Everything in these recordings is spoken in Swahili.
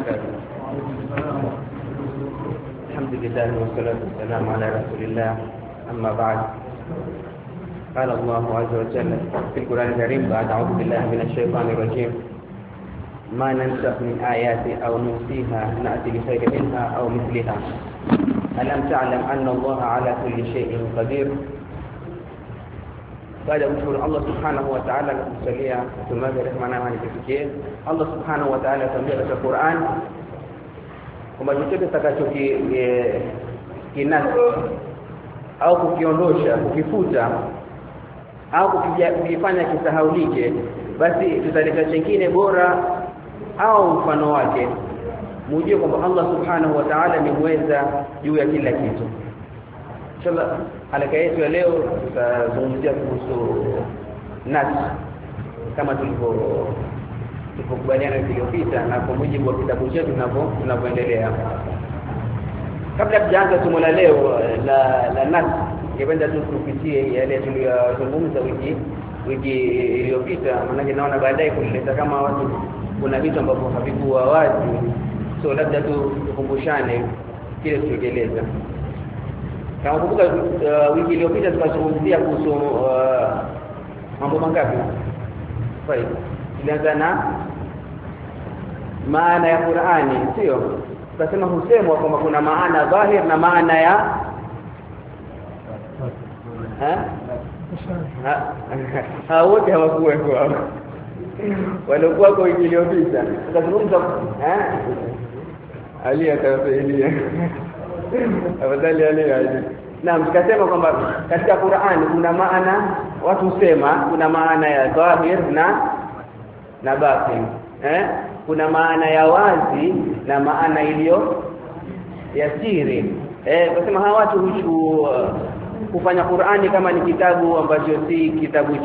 وبركاته. الحمد لله والصلاة والسلام على رسول الله. أما بعد، قال الله عز وجل في القرآن الكريم بعد أعوذ بالله من الشيطان الرجيم: ما ننسخ من آيات أو ننسيها نأتي بخير منها أو مثلها ألم تعلم أن الله على كل شيء قدير. Baada ya kumshukuru Allah subhanahu wa ta'ala na kumsalia mtume rehema na amani zifikie, Allah subhanahu wa ta'ala atambia katika Qur'an kwamba chochote kinasi au kukiondosha, kukifuta au kukifanya kisahaulike, basi tutaleta chengine bora au mfano wake. Mujue kwamba Allah subhanahu wa ta'ala ni mweza juu ya kila kitu. Inshallah halaka yetu ya leo tutazungumzia kuhusu nas kama tulivyokubaliana iliyopita na kwa mujibu wa kitabu chetu tunavyoendelea. Kabla tujaanza somo la leo la nas, ningependa tu tupitie yale tuliyozungumza wiki iliyopita, maana naona baadaye kuleta kama watu kuna vitu ambavyo havikuwa wazi, so labda tu tukumbushane kile tulichoeleza. Kama kumbuka wiki iliyopita tukazungumzia kuhusu mambo mangapi? Faida. Tulianza na maana ya Qur'ani, sio? Tukasema husemwa kwamba kuna maana dhahir na maana ya wote hawakuwepo hapo. Walikuwa kwa wiki iliyopita. Tukazungumza Ali atasaidia. Afadhali Ali. Naam, tukasema kwamba katika Qur'an kuna maana, watu husema kuna maana ya dhahir na batin. Kuna maana ya wazi na maana iliyo ya siri. Tukasema hawa watu kufanya Qur'ani kama ni kitabu ambacho si kitabu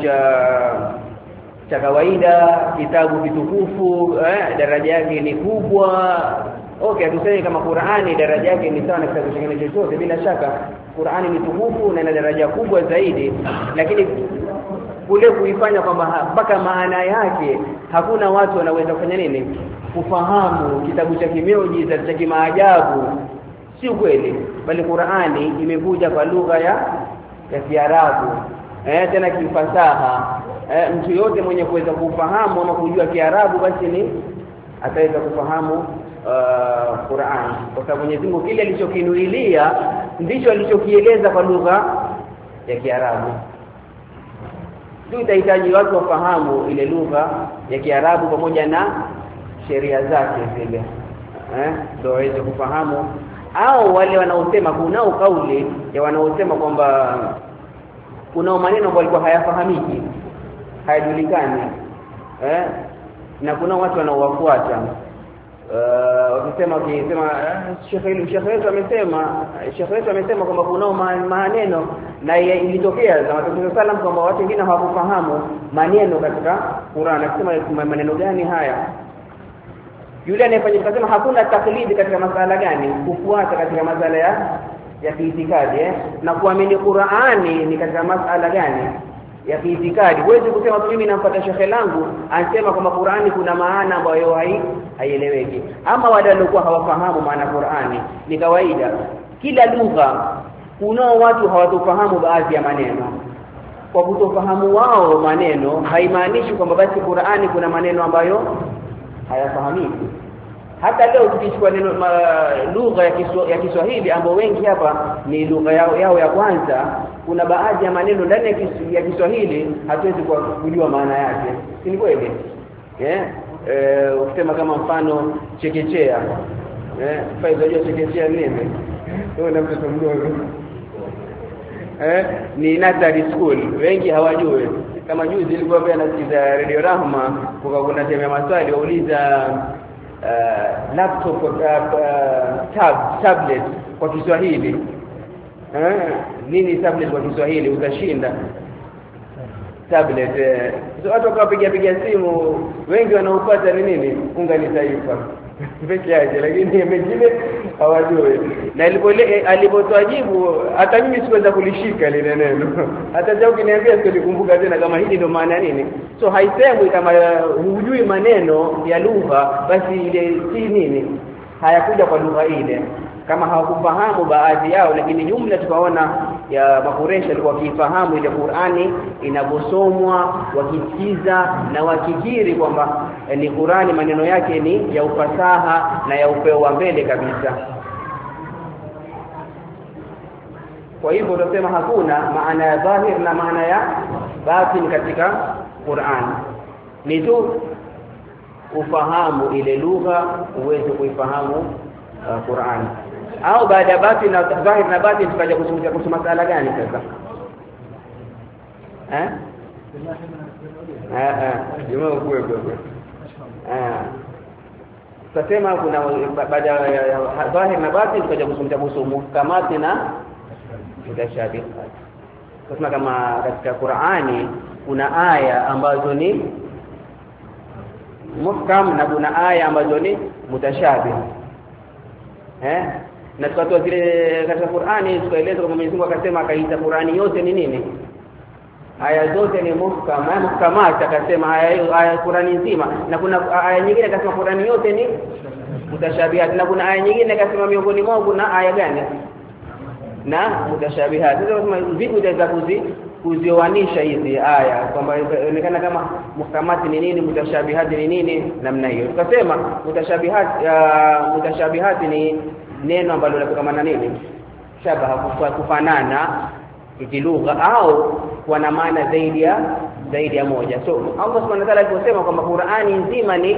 cha kawaida, kitabu kitukufu, daraja yake ni kubwa. Okay, tuseme kama Qur'ani daraja yake ni sawa na kitabu kingine chochote, bila shaka Qur'ani ni tukufu na ina daraja kubwa zaidi, lakini kule kuifanya kwamba mpaka maana yake hakuna watu wanaweza kufanya nini? Kufahamu kitabu cha kimeujiza cha kimaajabu. Si kweli, bali Qur'ani imekuja kwa lugha ya Kiarabu. Tena kifasaha. Mtu yote mwenye kuweza kufahamu ama kujua Kiarabu basi ni ataweza kufahamu Qur'an, kwa sababu Mwenyezi Mungu kile alichokinuilia ndicho alichokieleza kwa lugha ya Kiarabu. Tutahitaji watu wafahamu ile lugha ya Kiarabu pamoja na sheria zake zile, ndio waweze kufahamu. Au wale wanaosema, kunao kauli ya wanaosema kwamba kuna maneno ambayo walikuwa hayafahamiki, hayajulikani, na kuna watu wanaowafuata wakisema Sheikh wetu amesema kwamba kuna maneno, na ilitokea za Mtume sallam kwamba watu wengine hawakufahamu maneno katika Qur'an. Akisema maneno gani haya? Yule anayefanya kusema hakuna taklidi katika masala gani, kufuata katika masala ya kiitikadi, na kuamini Qur'ani ni katika masala gani ya kiitikadi. Huwezi kusema mimi namfuata shekhe langu anasema kwamba Qur'ani kuna maana ambayo haieleweki. Ama wale waliokuwa hawafahamu maana Qur'ani, ni kawaida kila lugha kunao watu hawatofahamu baadhi ya maneno. Kwa kutofahamu wao maneno haimaanishi kwamba basi Qur'ani kuna maneno ambayo hayafahamiki. Hata leo tukichukua neno lugha ya Kiswahili ambao wengi hapa ni lugha yao ya kwanza, kuna baadhi ya maneno ndani ya Kiswahili hatuwezi kujua maana yake. Si ni kweli? Ukisema kama mfano chekechea, faida ya chekechea nini? Ndio mtoto mdogo. Ni nursery school, wengi hawajui. Kama juzi ilikuwa pia nasikiza Radio Rahma, kuna tema maswali wauliza laptop tablet kwa Kiswahili. Nini tablet kwa Kiswahili? Utashinda tablet. Watu wakapiga simu, wengi wanaopata ni nini? Unga ni taifa. peke yake, lakini mengine hawajui. Na alipotoa jibu hata mimi sikuweza kulishika lile neno. Hata jao kiniambia sikukumbuka tena kama hili ndio maana nini. So haisemwi kama hujui maneno ya lugha basi ile si nini, hayakuja kwa lugha ile. Kama hawakufahamu baadhi yao, lakini jumla tukaona ya Makureshi walikuwa wakifahamu ile Qur'ani inaposomwa, wakisikiza na wakikiri kwamba ni Qur'ani maneno yake ni ya ufasaha na ya upeo wa mbele kabisa. Kwa hivyo tunasema hakuna maana ya dhahir na maana ya batin katika Qur'an. Ni tu ufahamu ile lugha uweze kuifahamu Qur'an. Au baada ya batin na dhahir na batin tukaja kuzungumzia kuhusu masala gani sasa? Jamaa ukwe. Tutasema kuna baada ya dhahir na batin tukaja kuzungumzia kuhusu muhkamati na mutashabihat. Tunasema kama katika Qur'ani kuna aya ambazo ni muhkam na kuna aya ambazo ni mutashabih. Na tukatoa zile katika Qur'ani tukaeleza kwamba Mwenyezi Mungu akasema akaita Qur'ani yote ni nini? Aya zote ni muhkamat, akasema aya Qur'ani nzima. Na kuna aya nyingine akasema Qur'ani yote ni mutashabihat. Na kuna aya nyingine akasema miongoni mwao kuna aya gani? Na mutashabihat. Sasa kama vipi utaweza kuzioanisha hizi aya kwamba inaonekana kama muhkamati ni nini, mutashabihat ni nini, namna hiyo. Tukasema mutashabihat ni neno ambalo linatokana na nini? Shabaha, kufanana kilugha au kwa maana zaidi ya moja. So Allah Subhanahu wa ta'ala aliposema kwamba Qur'ani nzima ni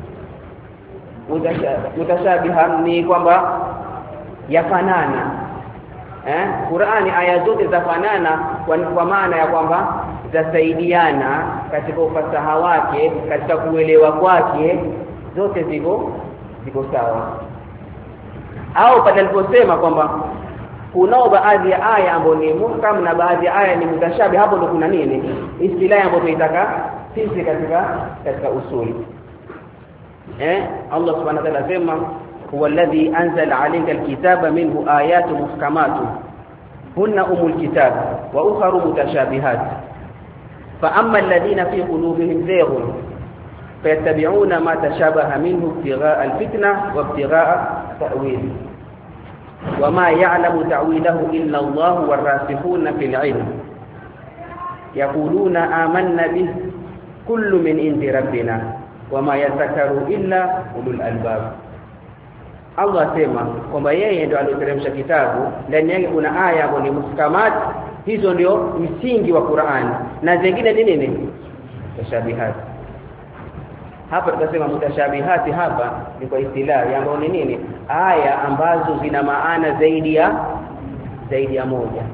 mutashabiha, ni kwamba yafanana. Qur'ani aya zote zafanana kwa maana ya kwamba zasaidiana katika ufasaha wake, katika kuelewa kwake, zote ziko sawa. Au pale aliposema kwamba kuna baadhi ya aya ambazo ni muhkam na baadhi ya aya ni mutashabih, hapo ndo kuna nini? Istilahi ambayo tunataka sisi katika usuli. Allah Subhanahu wa ta'ala anasema huwa alladhi anzala 'alayka al-kitaba minhu ayatun muhkamatun hunna umul kitab wa ukharu mutashabihat fa amma alladhina fi qulubihim zayghun fayattabi'una ma tashabaha minhu ibtigha'a al-fitna wa ibtigha'a ta'wil wa ma ya'lamu ta'wilahu illa Allah war-rasikhuna fil 'ilm yaquluna amanna bihi kullu min indi rabbina wa ma yadhakkaru illa ulul albab. Allah sema kwamba yeye ndio aliteremsha kitabu, ndani yake kuna aya ambazo ni muhkamat, hizo ndio msingi wa Qur'an, na zingine ni nini? Mutashabihat. Hapa tukasema mutashabihati hapa ni kwa istilahi ambayo ni nini? Aya ambazo zina maana zaidi ya moja.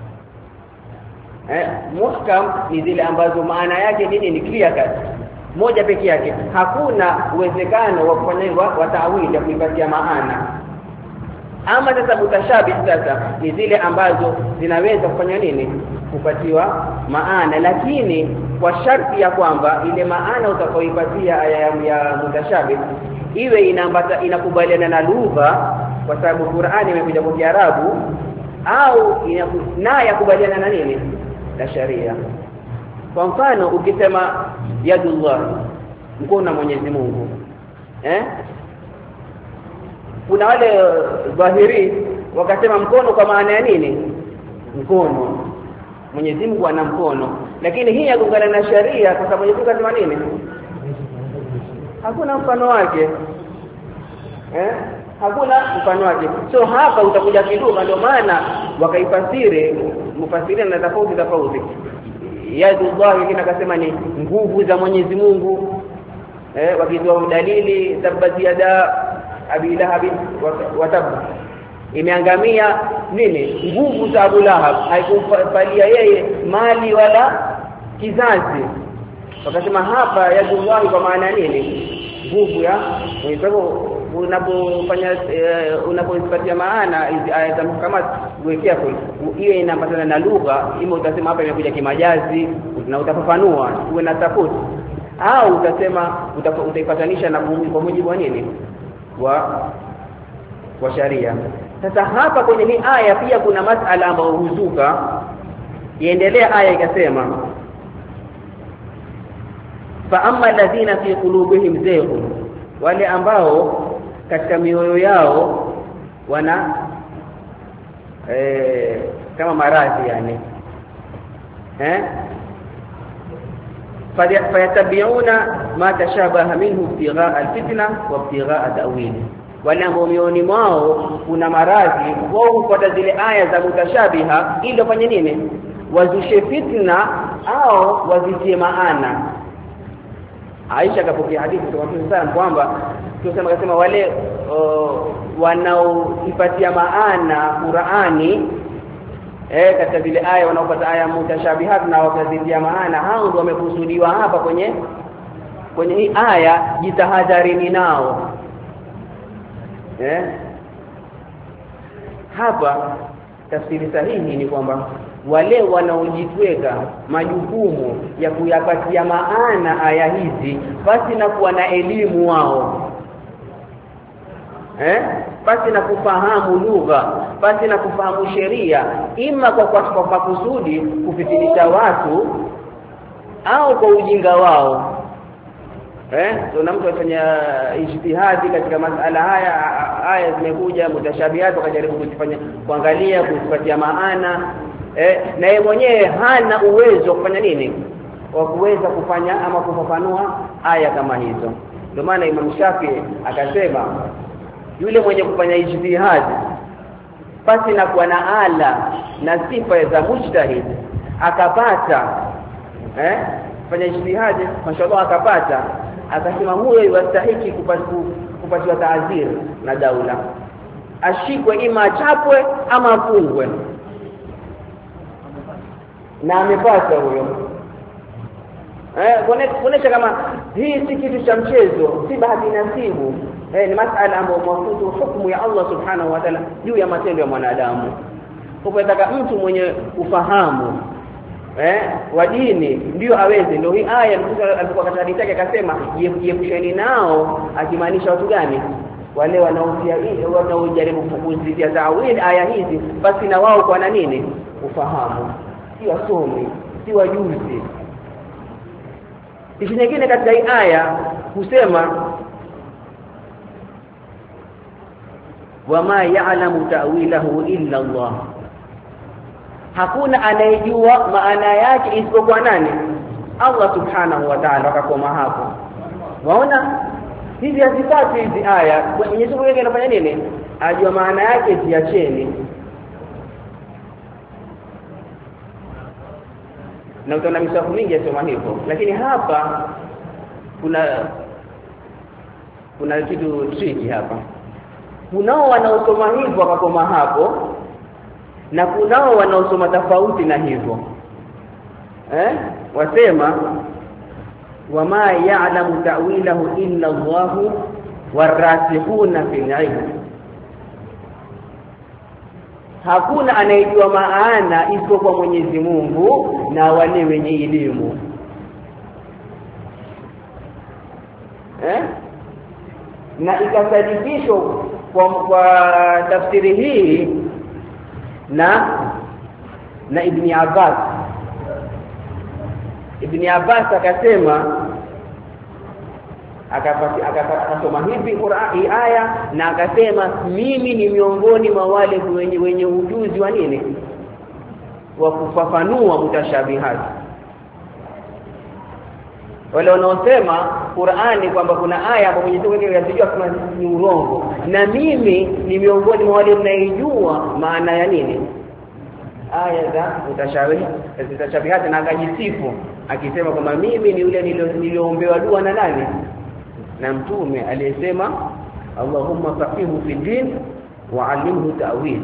Muhkam ni zile ambazo maana yake nini? Ni clear cut, moja peke yake, hakuna uwezekano wa kufanya wa ta'wili ya kuipatia maana. Ama sasa mutashabih sasa ni zile ambazo zinaweza kufanya nini? Kupatiwa maana, lakini kwa sharti ya kwamba ile maana utakayoipatia aya ya mutashabih iwe inakubaliana na lugha, kwa sababu Qur'ani imekuja kwa Kiarabu, au yakubaliana na nini? Na sharia. Kwa mfano ukisema yadullah, mkono wa Mwenyezi Mungu, kuna wale dhahiri wakasema mkono kwa maana ya nini? Mkono, Mwenyezi Mungu ana mkono, lakini hii yagongana na sharia kwa sababu Mwenyezi Mungu anasema nini? Hakuna mfano wake. Hakuna mfano wake. So hapa utakuja kilugha, ndio maana wakaifasiri mufasiri na tofauti. Yadullah kina kasema ni nguvu za Mwenyezi Mungu, wakitoa dalili tabbat yada abi lahab wa tab, imeangamia nini? Nguvu za Abu Lahab, haikufalia yeye mali wala kizazi. Wakasema hapa yadullah kwa maana nini? Nguvu ya Mwenyezi Mungu. Unapoipatia maana hizi aya za muhkamat, uwekea hiyo inapatana na lugha, ima utasema hapa imekuja kimajazi na utafafanua uwe na tafsiri, au utasema utaipatanisha na kwa mujibu wa nini? wa sharia. Sasa hapa kwenye hii aya pia kuna masala ambayo huzuka. Iendelea aya ikasema fa amma alladhina fi qulubihim zayghun, wale ambao katika mioyo yao wana kama maradhi yani fayatabiuna ma tashabaha minhu ibtigha alfitna wa ibtigha ta'wili, wale ambao mioni mwao kuna maradhi wao hufuata zile aya za mutashabiha ili wafanye nini, wazushe fitna au wazitie maana. Aisha kapokea hadithi kutoka kwa Mtume kwamba akasema wale wanaoipatia maana Qur'ani katika zile aya wanaopata aya mutashabihat na wakazitia maana, hao ndio wamekusudiwa hapa kwenye hii aya, jitahadharini nao. Hapa tafsiri sahihi ni kwamba wale wanaojitweka majukumu ya kuyapatia maana aya hizi basi na kuwa na elimu wao, basi na kufahamu lugha, basi na kufahamu sheria, ima kwa makusudi kufitinisha watu au kwa ujinga wao. Kuna mtu afanya ijtihadi katika masala haya zimekuja mutashabihat, akajaribu kufanya kuangalia kuzipatia maana, na yeye mwenyewe hana uwezo wa kufanya nini, wa kuweza kufanya ama kufafanua aya kama hizo. Ndio maana Imam Shafi'i akasema yule mwenye kufanya ijtihadi basi na kuwa na ala na sifa za mujtahid akapata fanya ijtihadi mashallah akapata, akasema huyo yastahiki kupatiwa taadhir na daula, ashikwe ima achapwe ama afungwe, na amepata huyo. Kuonesha kama hii si kitu cha mchezo, si bahati nasibu. Ni masala ambayo mafutu hukumu ya Allah subhanahu wa ta'ala juu ya matendo ya mwanadamu. Ukitaka mtu mwenye ufahamu wa dini ndio aweze, ndio hii aya alikuwa katika hadithi yake akasema jiepusheni nao, akimaanisha watu gani? Wale wanaojaribu kuzitia tawili aya hizi, basi na wao kwa nini ufahamu, si wasomi, si wajuzi. Kitu kingine katika hii aya husema wama ya'lamu ta'wilahu illa Allah, hakuna anayejua maana yake isipokuwa nani? Allah subhanahu wa ta'ala. Wakakoma hapo. Waona hizi hazipati hizi aya, Mwenyezi Mungu yeye anafanya nini? Ajua maana yake, ziacheni. Na utaona misafu mingi yasoma hivyo, lakini hapa kuna kitu tricky hapa. Kunao wanaosoma hivyo wakakoma hapo, na kunao wanaosoma tofauti na hivyo. Wasema wama ya'lamu ta'wilahu illa Allah warasikhuna fil ilm, hakuna anayejua maana isipokuwa Mwenyezi Mungu na wale wenye elimu. Na ikasadikishwa kwa tafsiri hii na Ibn Abbas. Ibn Abbas akasema akasoma hivi Qur'ani aya, na akasema mimi ni miongoni mwa wale wenye ujuzi wa nini, wa kufafanua mutashabihat. Wale wanaosema Qur'ani kwamba kuna aya ambayo Mwenyezi Mungu anasijua kama ni urongo, na mimi ni miongoni mwa wale mnaijua maana ya nini aya za mutashabihat, na akajisifu akisema kwamba mimi ni yule niliombewa dua na nani, na Mtume aliyesema Allahumma faqihu fi din wa 'allimhu ta'wil.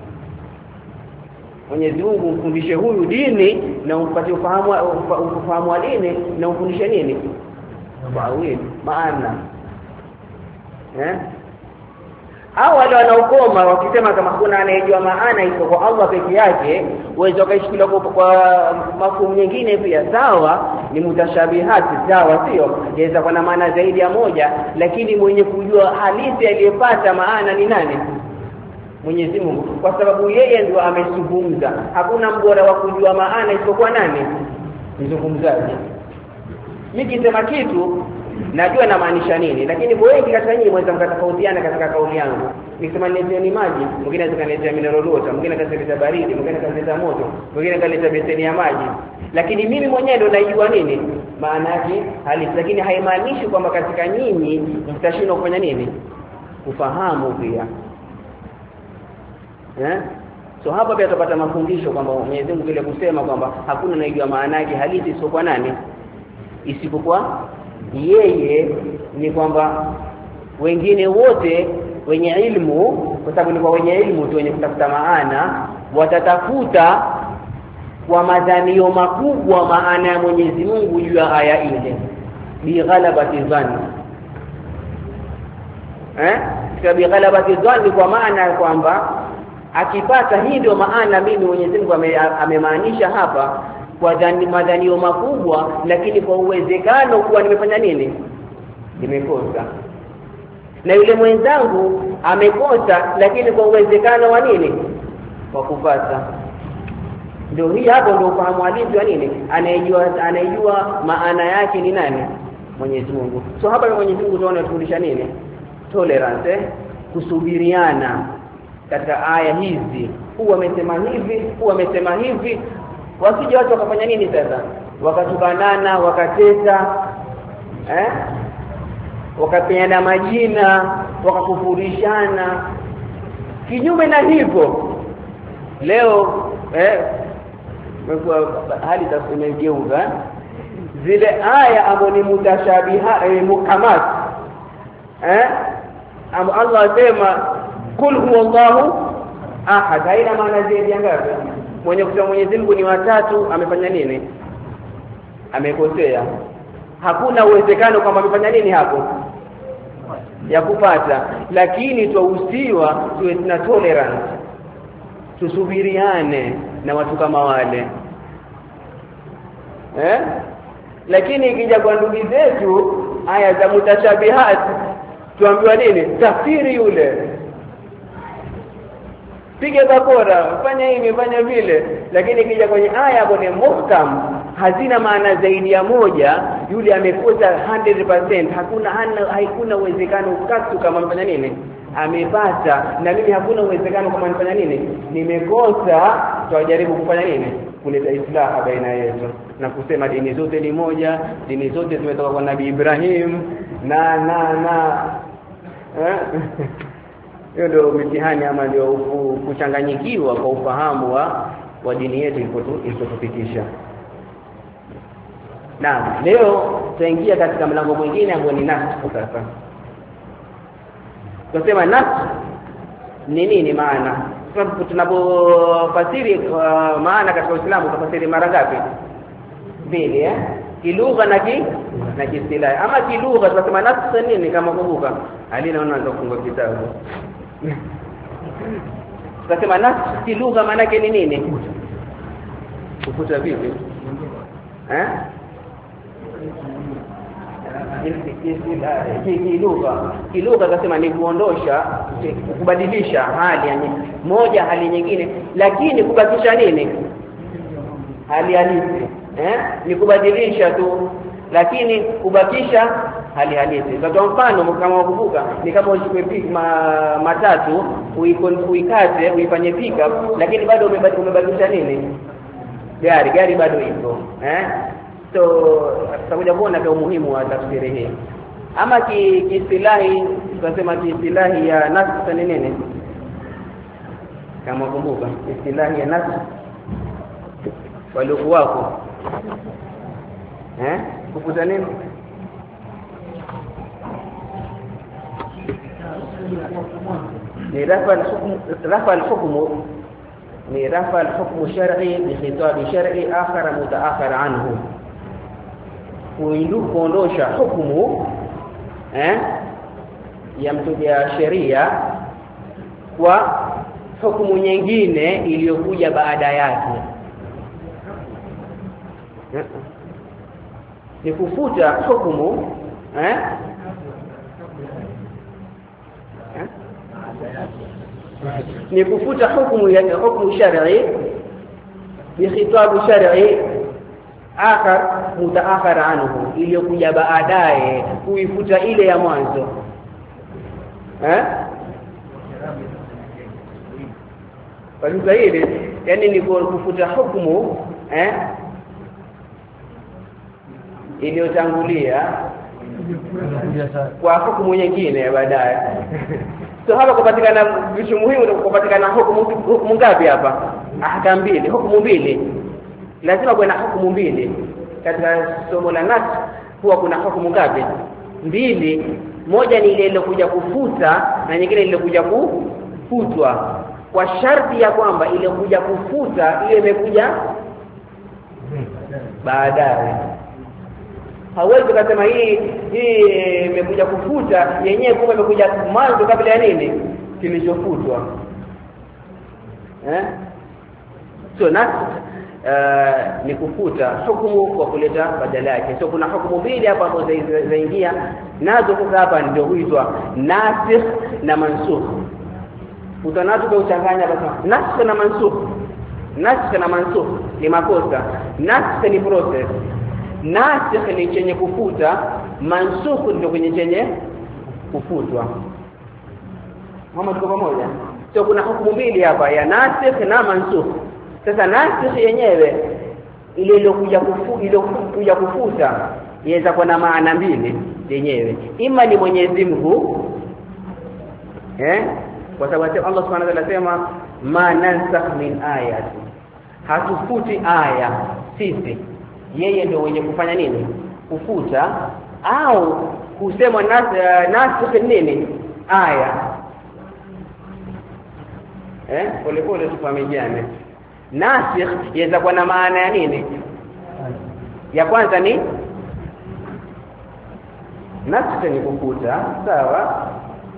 Mwenyezi Mungu mfundishe huyu dini na umpatie ufahamu wa dini, na umfundishe nini? Ta'wil, maana. au wale wanaokoma wakisema kama kuna anayejua maana iko kwa Allah peke yake, uwezo kaishikilia kwa mafumu nyingine pia sawa, ni mutashabihati sawa, sio yaweza kuwa na maana zaidi ya moja, lakini mwenye kujua halisi aliyepata maana ni nani? Mwenyezi Mungu, kwa sababu yeye ndio amezungumza. Hakuna mbora wa kujua maana isipokuwa nani? Mzungumzaji. Mimi kisema kitu najua na maanisha nini, lakini wengi katika nyinyi mweza mkatofautiana katika kauli yangu. Nikisema nileteni maji, mwingine atakaniletea mineral water, mwingine ataleta baridi, mwingine ataleta moto, mwingine ataleta beseni ya maji. Lakini mimi mwenyewe ndo najua nini maana yake halisi, lakini haimaanishi kwamba katika nyinyi mtashindwa kufanya nini? Kufahamu pia. So hapa pia tutapata mafundisho kwamba Mwenyezi Mungu vile kusema kwamba hakuna anayejua maana yake halisi isipokuwa nani? Isipokuwa yeye, ni kwamba wengine wote wenye ilmu, kwa sababu ni kwa wenye ilmu tu wenye kutafuta maana, watatafuta kwa madhanio makubwa maana ya Mwenyezi Mungu juu ya aya ile, bi ghalabati dhanni. Bi ghalabati dhanni kwa maana ya kwamba akipata hii ndio maana mimi Mwenyezi Mungu amemaanisha hapa kwa madhanio makubwa, lakini kwa uwezekano kuwa nimefanya nini? Nimekosa. Na yule mwenzangu amekosa, lakini kwa uwezekano wa nini? Kwa kupata. Ndio hii hapo ndio ufahamu halisi wa nini? Anayejua maana yake ni nani? Mwenyezi Mungu. So hapa Mwenyezi Mungu tunaona tufundisha nini? Tolerance, kusubiriana katika aya hizi. Huwa amesema hivi, huwa amesema hivi. Wasije watu wakafanya nini sasa? Wakatukanana, wakateta, wakapeana majina, wakakufurishana. Kinyume na hivyo leo hali imegeuka. Zile aya ambazo ni mutashabiha mukamat, Allah asema kul huwallahu ahad, haina maana zaidi ya ngapi? Mwenye kusema Mwenyezi Mungu ni watatu amefanya nini? Amekosea. Hakuna uwezekano kwamba amefanya nini hapo ya kupata, lakini tuusiwa tuwe na tolerance, tusubiriane na watu kama wale. Lakini ikija kwa ndugu zetu aya za mutashabihat, tuambiwa nini? Tafsiri yule, piga bakora, fanya hivi, fanya vile. Lakini ikija kwenye aya hapo ni muhkam, hazina maana zaidi ya moja, yule amekosa 100%. Hakuna uwezekano ukatu kama amefanya nini? Amepata. Na mimi hakuna uwezekano kama nifanya nini? Nimekosa. Tutajaribu kufanya nini? Kuleta islaha baina yetu na kusema dini zote ni moja, dini zote zimetoka kwa Nabii Ibrahim na hiyo ndio mitihani ama ndio kuchanganyikiwa kwa ufahamu wa dini yetu ilipotufikisha. Na leo tutaingia katika mlango mwingine ambao ni nasakh. Sasa tunasema nasakh ni nini maana? Sababu tunapofasiri maana katika Uislamu tafasiri mara ngapi? Mbili, kilugha na kiistilahi. Ama kilugha tunasema nasakh nini kama kumbuka? Alina unaanza kufunga kitabu. Tunasema nasakh kilugha maana yake ni nini? Kufuta vipi? Kilugha kasema ni kuondosha, kubadilisha hali moja hali nyingine, lakini kubakisha nini? Hali halisi. Ni kubadilisha tu, lakini kubakisha hali halisi. Kwa mfano kama wakumbuka, ni kama uchukue matatu uikate uifanye pickup, lakini bado umebakisha nini? Gari bado iko. So tutakuja kuona kwa umuhimu wa tafsiri hii. Ama kiistilahi tunasema kiistilahi ya nasakh ni nini? Kama kumbuka istilahi ya nasakh waliokuwa wako kufuta nini? Ni rafa al-hukmu ni rafa al-hukmu shar'i bi khitab shar'i akhar mutaakhir anhu, kuondosha hukumu ya mtu ya sheria kwa hukumu nyingine iliyokuja baada yake. Ni kufuta hukumu ni kufuta hukumu shar'i bikhitab shar'i akhar mutaakhir anhu, iliyokuja baadaye, kuifuta ile ya mwanzo. Kwa hivyo yani ni kufuta hukumu iliyotangulia kwa hukumu nyingine baadaye. So hapa kupatikana vitu muhimu, kupatikana hukumu ngapi hapa? Ahkam mbili, hukumu mbili. Lazima kuwe na hukumu mbili. Katika somo la nas huwa kuna hukumu ngapi? Mbili. Moja ni ile iliyokuja kufuta na nyingine iliyokuja kufutwa. Kwa sharti ya kwamba ile kuja kufuta ile imekuja baadaye. Hawezi kusema hii imekuja kufuta yenyewe kumbe imekuja mwanzo kabla ya nini kilichofutwa. So nas ni kufuta hukumu kwa kuleta badala yake. So kuna hukumu mbili hapa ambazo zaingia nazo. Sasa hapa ndio huitwa nasikh na mansukh. Utanazo kuchanganya basi nasikh na mansukh. Nasikh na mansukh ni makosa. Nasikh ni process. Nasikh ni chenye kufuta, mansukh ndio kwenye chenye kufutwa. Mama tuko pamoja? So kuna hukumu mbili hapa ya nasikh na mansukh. Sasa nasikh yenyewe ile iliyokuja kufuta inaweza kuwa na maana mbili yenyewe. Ima ni Mwenyezi Mungu kwa sababu Allah Subhanahu wa ta'ala anasema ma nansakh min ayati, hatufuti aya sisi, yeye ndio mwenye kufanya nini kufuta. Au kusema nasikh nini aya pole tufahamiane. Nasikh yaweza kuwa na maana ya nini? Ya kwanza ni nasikh ni kufuta, sawa?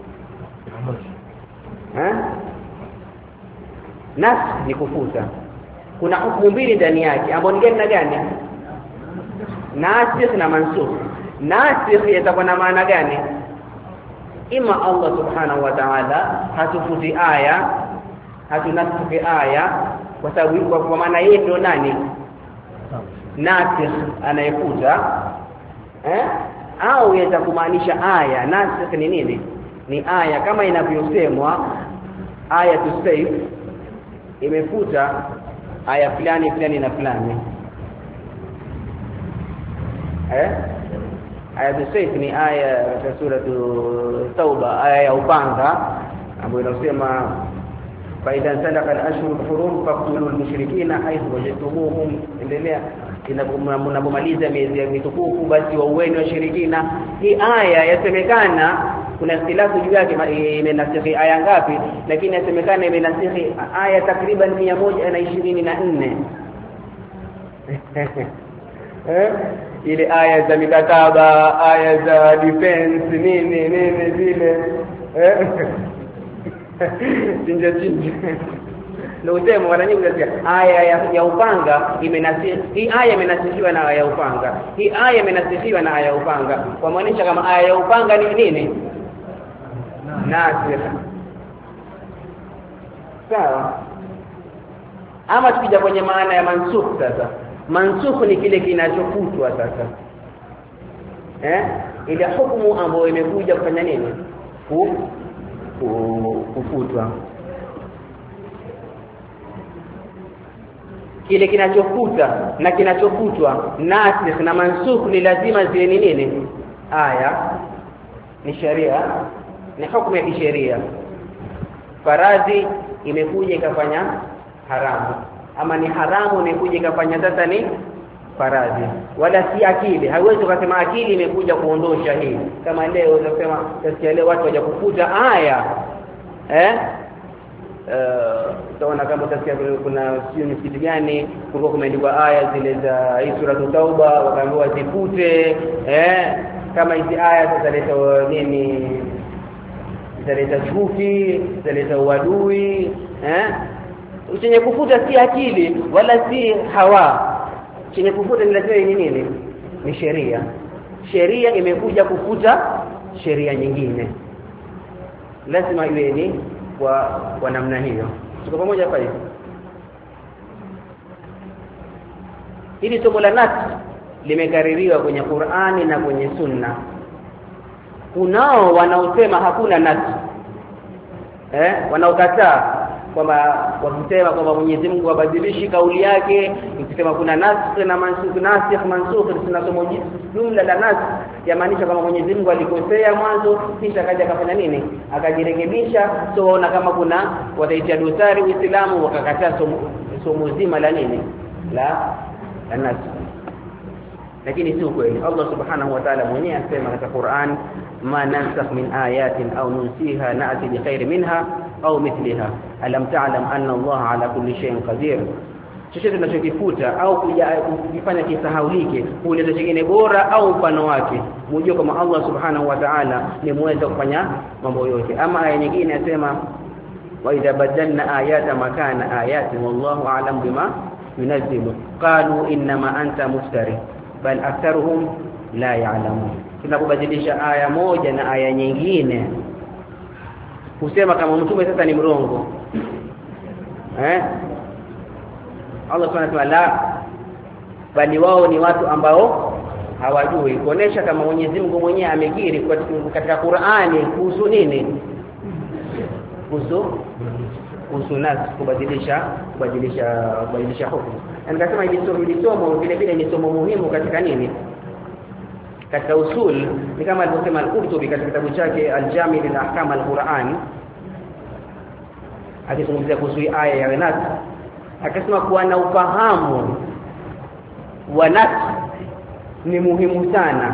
Nasikh ni kufuta. Kuna hukumu mbili ndani yake ambapo ni gani na gani? Nasikh na mansukh. Nasikh yatakuwa na maana gani? Ima Allah Subhanahu wa ta'ala hatufuti aya, hatunasikhi aya kwa sababu kwa maana yeye ndio nani? Nasikh anayefuta. Au yaweza kumaanisha aya. Nasikh ni nini? Ni aya kama inavyosemwa aya tusayf imefuta aya fulani na fulani. Aya tusayf ni aya ya sura Tauba, aya ya upanga ambayo inasema fa idha salaka al-ashhur al-hurum faqtulu al-mushrikeena haythu wajadtumuhum. Endelea inapomaliza miezi ya mitukufu basi waueni washirikina. Hii aya yasemekana kuna ikhtilafu juu yake imenasikhi aya ngapi, lakini yasemekana imenasikhi aya takriban 124. Ile aya za mikataba, aya za defense nini zile tinja ndio usemo mara nyingi unasikia aya ya upanga imenasikhi. Hii aya imenasikhiwa na aya ya upanga. Hii aya imenasikhiwa na aya ya upanga. Kwa maanisha kama aya ya upanga ni nini? Nasikh. Sawa? Ama tukija kwenye maana ya mansukh sasa. Mansukh ni kile kinachofutwa sasa. Ile hukumu ambayo imekuja kufanya nini? Kufutwa. Kile kinachofuta na kinachofutwa, nasikh na mansukh ni lazima ziwe ni nini? Aya, ni sharia, ni hukumu ya kisheria. Faradhi imekuja ikafanya haramu, ama ni haramu imekuja ikafanya sasa ni faradhi, wala si akili. Haiwezi kusema akili imekuja kuondosha hii. Kama leo unasema sasa leo watu waje kufuta aya utaona kama utasikia kuna sio msikiti gani kulikuwa kumeandikwa aya zile za hii sura Tauba wakaambiwa zifute. Kama hizi aya sasa leta nini zaleta chuki, zaleta uadui, chenye kufuta si akili wala si hawa. Chenye kufuta ni lazima ni nini? Ni sheria. Sheria imekuja kufuta sheria nyingine. Lazima iwe ni kwa namna hiyo. Tuko pamoja hapa hivi. Hili somo la nas limekaririwa kwenye Qur'ani na kwenye Sunna. Kunao wanaosema hakuna nas. Wanaokataa kwamba wakisema kwamba Mwenyezi Mungu abadilishi kauli yake, ikisema kuna nasikh na mansukh na somo jumla la nas yamaanisha kama Mwenyezi Mungu alikosea mwanzo kisha akaja akafanya nini? Akajirekebisha. So waona kama kuna wataitia dosari Uislamu, wakakataa somo zima la nini? La nas. Lakini si kweli. Allah Subhanahu wa Ta'ala mwenyewe anasema katika Qur'an, ma nansakh min ayatin au nunsiha na'ti bi khairin minha au mithliha alam ta'lam anna Allah ala kulli shay'in qadir. Chochote tunachokifuta au kujifanya kisahaulike kuleta kingine bora au mfano wake, mjue kama Allah Subhanahu wa Ta'ala ni muweza kufanya mambo yote. Ama aya nyingine inasema wa idha badalna ayata makana ayati wallahu a'lam bima yunazzilu qalu inma anta muftari bal aktharuhum la ya'lamun. Tunapobadilisha aya moja na aya nyingine kusema kama mtume sasa ni mrongo, Allah Subhanahu wa Ta'ala bali wao ni watu ambao hawajui. Kuonesha kama Mwenyezi Mungu mwenyewe amekiri katika Qur'ani kuhusu nini? Kuhusu nas, kubadilisha hukumu. Na nikasema hili somo vile vile ni somo muhimu katika nini? Katika usul. Ni kama alivyosema Al-Qurtubi katika kitabu chake Al-Jami' lil-Ahkam al-Qur'an, akizungumzia kuhusu aya ya nas, akasema kuwa na ufahamu wa nas ni muhimu sana.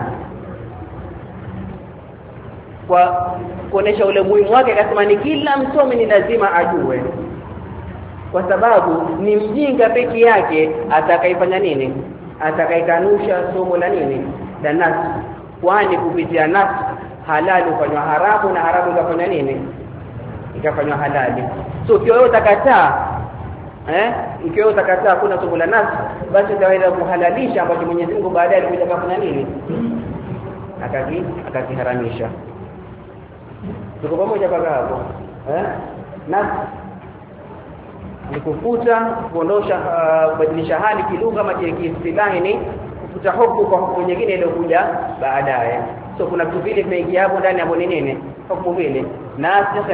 Kwa kuonesha ule muhimu wake, akasema ni kila msomi ni lazima ajue, kwa sababu ni mjinga peke yake atakayefanya nini? Atakayekanusha somo la nini? La nas. Kwani kupitia nas halali hufanywa haramu na haramu ikafanya nini? Ikafanywa halali. So ikiwa wewe utakataa ikiwa utakataa kuna somo la nas, basi utaweza kuhalalisha ambacho Mwenyezi Mungu baadaye alikuja kufanya nini? Akakiharamisha. Tuko pamoja mpaka hapo? Nas ni kufuta, kuondosha, kubadilisha hali kilugha ama kiistilahi ni kufuta hukumu kwa hukumu nyingine iliyokuja baadaye. So kuna vitu vile vinaingia hapo ndani hapo ni nini? Hukumu vile nasikh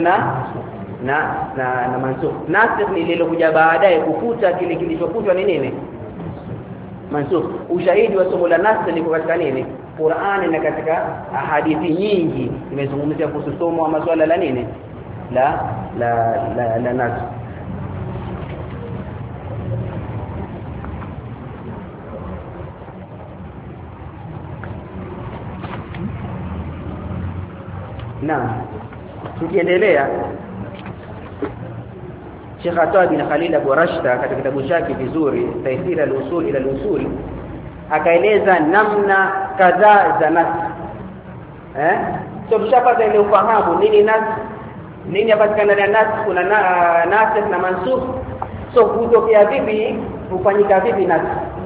na mansukh. Nasikh ni ile iliyokuja baadaye, kufuta kile kilichofutwa ni nini? Mansukh. Ushahidi wa somo la nasikh liko katika nini? Qur'ani na katika hadithi nyingi imezungumzia kuhusu somo ama swala la nini? La nasikh. Naam. Tukiendelea, Sheikh Atwa bin Khalil Abu Rashda katika kitabu chake vizuri Taysir al-Usul ila al-Usul akaeleza namna kadhaa za nas. So tushapata ile ufahamu nini nas, nini yapatikana ndani ya nas, kuna nasikh na mansukh. So kutokea vipi, kufanyika vipi nas?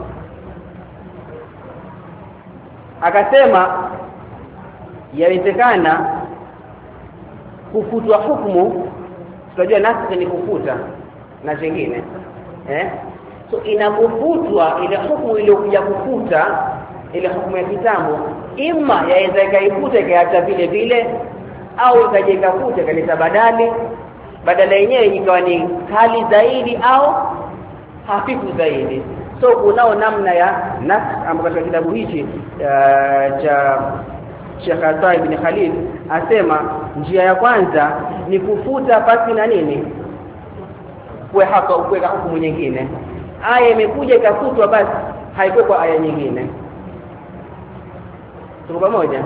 Akasema yawezekana kufutwa hukumu. Tunajua nasikh ni kufuta na jingine so inapofutwa ile hukumu iliyokuja kufuta ile hukumu ya kitambo, ima yaweza ikaifuta ikaacha vile vile, au ikaje ikafuta ikaleta badala yenyewe ikawa ni kali zaidi au hafifu zaidi. So kunao namna ya nasikh ambapo katika kitabu hichi cha Sheikh Atwa ibn Khalil asema njia ya kwanza ni kufuta pasi na nini? Kuweka hukumu nyingine. Aya imekuja ikafutwa, basi haikuwa aya nyingine. Tuko pamoja?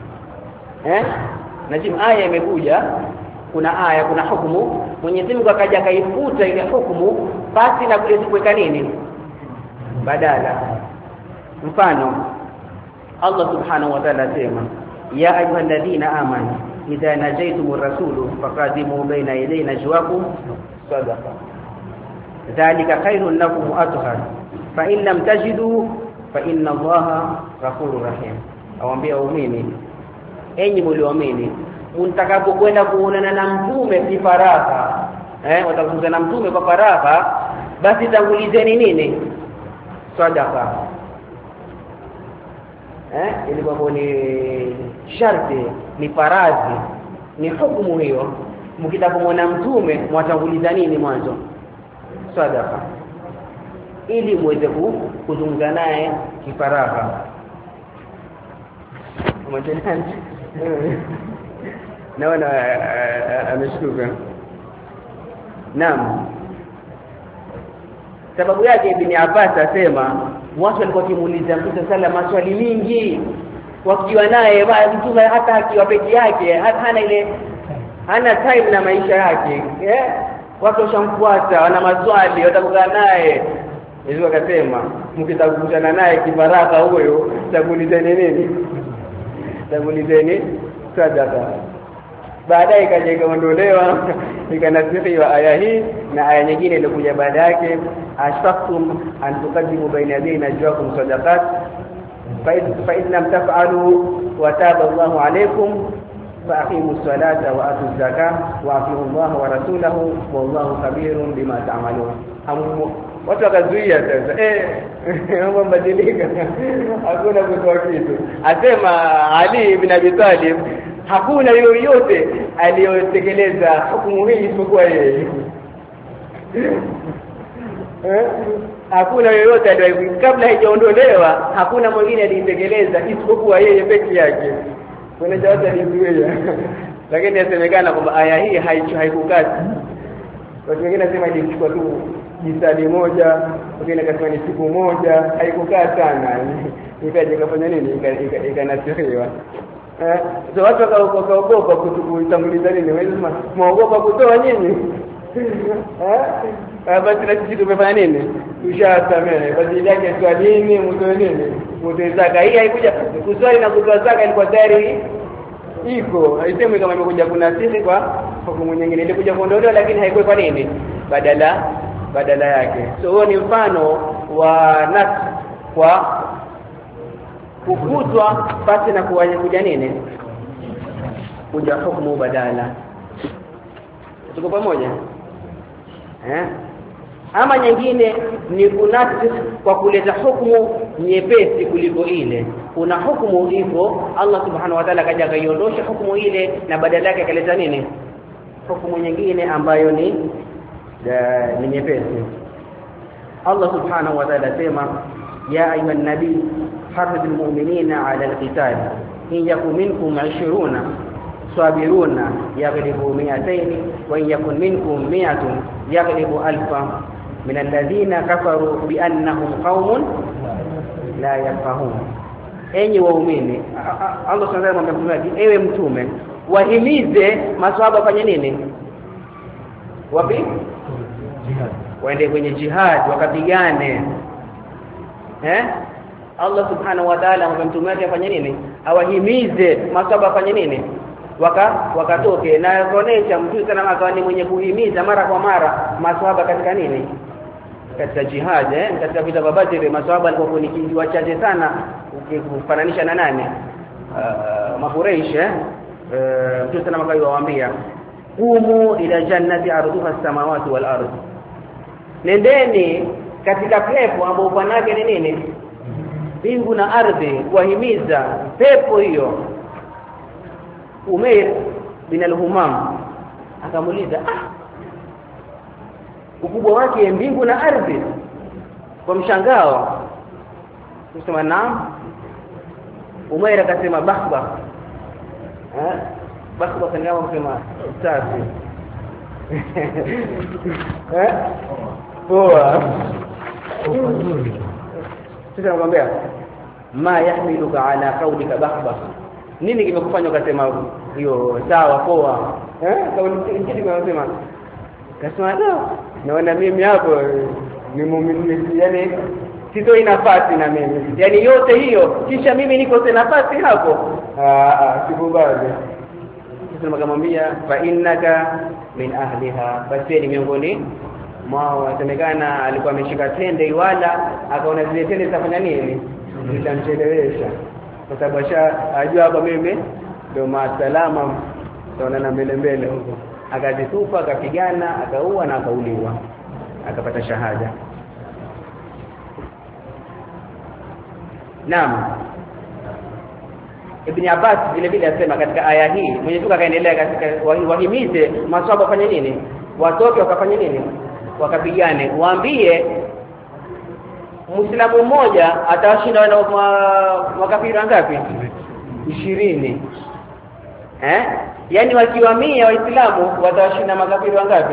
Najim, aya imekuja, kuna aya, kuna hukumu, Mwenyezi Mungu akaja akaifuta ile hukumu basi na kuweka nini? Badala. Mfano Allah Subhanahu wa Ta'ala asema ya ayyuhalladhina amanu idha najaytumur rasulu faqadimu baina yaday najwakum sadaqa dhalika khairun lakum wa athhar fa in lam tajidu fa inna Allaha ghafurur rahim. Awaambia waumini, enyi mlioamini, mtakapokwenda kuonana na mtume kwa faragha, watakutana na mtume kwa faragha, basi tangulizeni nini? Sadaqa. Ilikuwa ni sharti, ni farazi, ni hukumu hiyo. Mkitapomwona mtume mwatanguliza nini mwanzo? Sadaqa, ili muweze kuzungumza naye kifaragha. Naona ameshtuka. Naam. Sababu yake Ibn Abbas asema watu walikuwa kimuuliza Mtume sallallahu maswali mingi, wakiwa naye mtume hata akiwa peke yake hana time na maisha yake. Watu washamfuata, wana maswali, watakuwa naye. Yesu akasema mkitakutana naye kifaraka huyo, tangulizeni nini? Tangulizeni sadaqa. Baadaye kaja ikaondolewa, ikanasihiwa aya hii na aya nyingine ilikuja baada yake, ashfaqtum an tuqaddimu baina yaday najwakum sadaqat fa in lam taf'alu wa taba Allahu alaykum fa aqimus salata wa atuz zakata wa atiiu Allah wa rasulahu wallahu khabirun bima ta'malun. Watu wakazuia sasa, mambo badilika, hakuna kutoa kitu. Asema Ali ibn Abi Talib, hakuna yoyote aliyotekeleza hukumu hii isipokuwa yeye. Hakuna yoyote kabla haijaondolewa, hakuna mwingine aliyetekeleza isipokuwa yeye peke yake. Kuna jawabu alizuia. Lakini yasemekana kwamba aya hii haikukata. Watu wengine nasema ilichukua tu jisali moja, wengine kasema ni siku moja, haikukaa sana. Ikaje kafanya nini? Ikanasihiwa. So watu wakaogopa kutanguliza nini? Wanasema muogopa kutoa nyinyi. Basi na sisi tumefanya nini? Tushasamehe. Basi yake swalini mtoe nini? Mtoe zaka. Hii haikuja kuswali na kutoa zaka, ilikuwa tayari iko. Haisemwi kama imekuja kunasihi kwa hukumu nyingine, ilikuja kuondolewa, lakini haikuwa kwa nini? Badala yake. So huo ni mfano wa nas kwa kufutwa basi na kuja nini? Kuja hukumu badala. Tuko pamoja? Ama nyingine ni kunasi kwa kuleta hukumu nyepesi kuliko ile. Kuna hukumu ipo, Allah subhanahu wa ta'ala kaja kaiondosha hukumu ile na badala yake akaleta nini? Hukumu nyingine ambayo ni nyepesi. Allah subhanahu wa ta'ala sema ya ayuhan nabii harridil mu'minina 'ala al-qital in yakum minkum 20 sabiruna yaghlibu 200 wa in yakun minkum 100 yaghlibu 1000 min alladhina kafaru bi annahum qaumun la yafqahun. Enyi waumini, Allah subhanahu wa ta'ala amemwambia ewe mtume wahimize maswahaba fanye nini? Wapi? Waende kwenye jihad wakapigane. Allah subhanahu wa ta'ala amemtumia afanye nini? Awahimize maswahaba afanye nini? Wakatoke na kuonesha mtu sana akawa ni mwenye kuhimiza mara kwa mara maswahaba katika nini? Katika jihad. Katika vita vya Badr maswahaba walikuwa ni wachache sana ukifananisha na nani? Makuraish. Mtu sana akawaambia kumu ila jannati arduha as-samawati wal ardh, nendeni katika pepo ambapo upanake ni nini? Mbingu na ardhi. Kuhimiza pepo hiyo. Umair bin al-Humam akamuuliza ukubwa wake mbingu na ardhi? Kwa mshangao kusema naam. Umair akasema bakhba. Bakhba kama kusema safi. Poa. Sasa nakwambia ma yahmiluka ala qawlika bakhba, nini kimekufanya ukasema hiyo sawa poa? Kauli kitu kimesema kasema naona mimi hapo ni muumini, yani sitoi nafasi na mimi, yani yote hiyo kisha mimi niko tena nafasi hapo. Sikubali. Mtume akamwambia fa innaka min ahliha, basi ni miongoni mwao. Asemekana alikuwa ameshika tende iwala, akaona zile tende zitafanya nini, zitamchelewesha, kwa sababu ajua hapa mimi ndio masalama tunaona mbele huko. Akazitupa, akapigana, akaua na akauliwa, akapata shahada. Naam. Ibn Abbas vile vile asema katika aya hii, Mwenyezi Mungu akaendelea katika wahimize maswahaba wafanye nini, watoke wakafanye nini, wakapigane. Waambie Muislamu mmoja atawashinda wana makafiri wangapi? 20. Yaani wakiwa 100 waislamu watawashinda makafiri wangapi?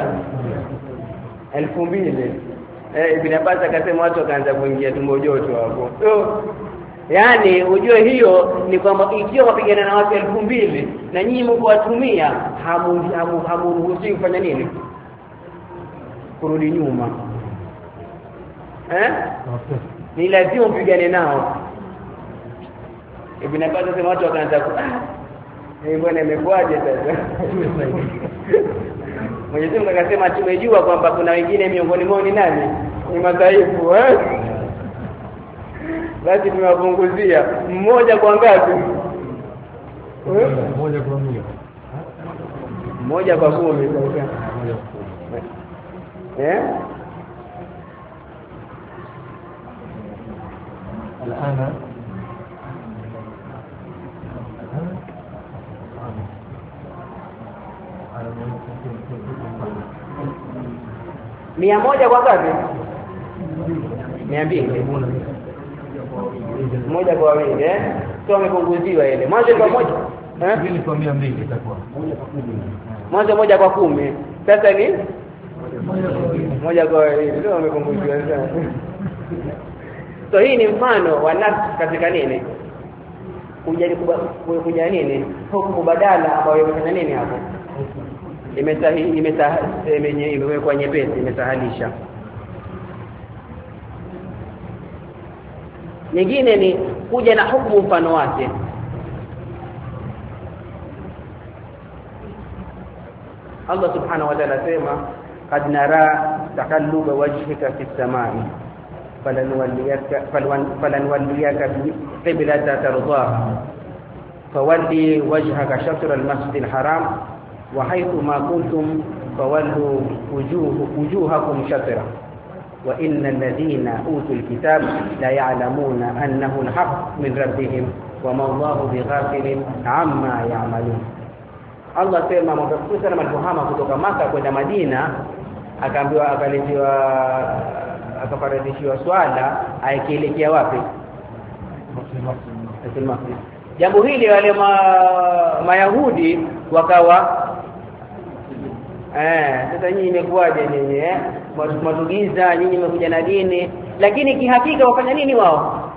2000. Ibn Abbas akasema watu wakaanza kuingia tumbo joto hapo. Yaani ujue hiyo ni kwamba ikiwa wapigana na watu 2000 na nyinyi mko watumia, hamuruhusi kufanya nini, kurudi nyuma. Ni lazima mpigane nao. Ibn Abbas anasema watu wakaanza bwana imekwaje sasa? Mwenyezi Mungu akasema tumejua kwamba kuna wengine miongoni mwao ni nani, ni madhaifu. Basi tumewapunguzia mmoja kwa ngapi? Mmoja kwa 100. Mmoja kwa 10 sasa. الآن Mia moja kwa ngapi? 200. Mmoja kwa 2, sio amepunguziwa ile. Mwanzo kwa moja, mbili kwa 200 itakuwa. Mwanzo moja kwa 10. Sasa ni moja kwa 2, sio amepunguziwa sana. So hii ni mfano wa nafsi katika nini? Kuja nini? Hukumu badala ambayo imefanya nini hapo? Imewekwa nyepesi, imesahalisha. Nyingine ni kuja na hukumu mfano wake. Allah subhanahu wa ta'ala sema qad nara taqalluba wajhika fis samai فلنوليك قبلة ترضاها فولي وجهك شطر المسجد الحرام وحيث ما كنتم فولوا وجوهكم شطره وإن الذين أوتوا الكتاب لا يعلمون أنه الحق من ربهم وما الله بغافل عما يعملون. Allah sema Mtume sana alipohama kutoka Maka kwenda Madina, akaambiwa akafaradishiwa swala aikielekea wapi? Masjid. Jambo hili wale Mayahudi wakawa sasa nyinyi imekuwaje nyinyi matugiza, nyinyi mmekuja na dini, lakini kihakika wafanya nini wao?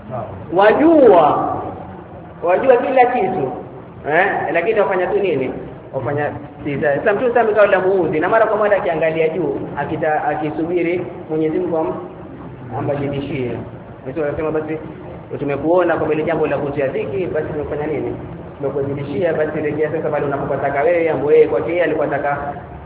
Wajua kila kitu. Lakini wafanya tu nini? Wafanya siza. Sasa mtu sasa mkao la muuzi na mara kwa mara akiangalia juu, akisubiri Mwenyezi Mungu ambadilishie. Mtu anasema basi tumekuona kwa ile jambo la kutia dhiki, basi tumefanya nini? Tumekuzidishia, basi rejea sasa pale unapotaka wewe, ambaye yeye kwake yeye alikuwa anataka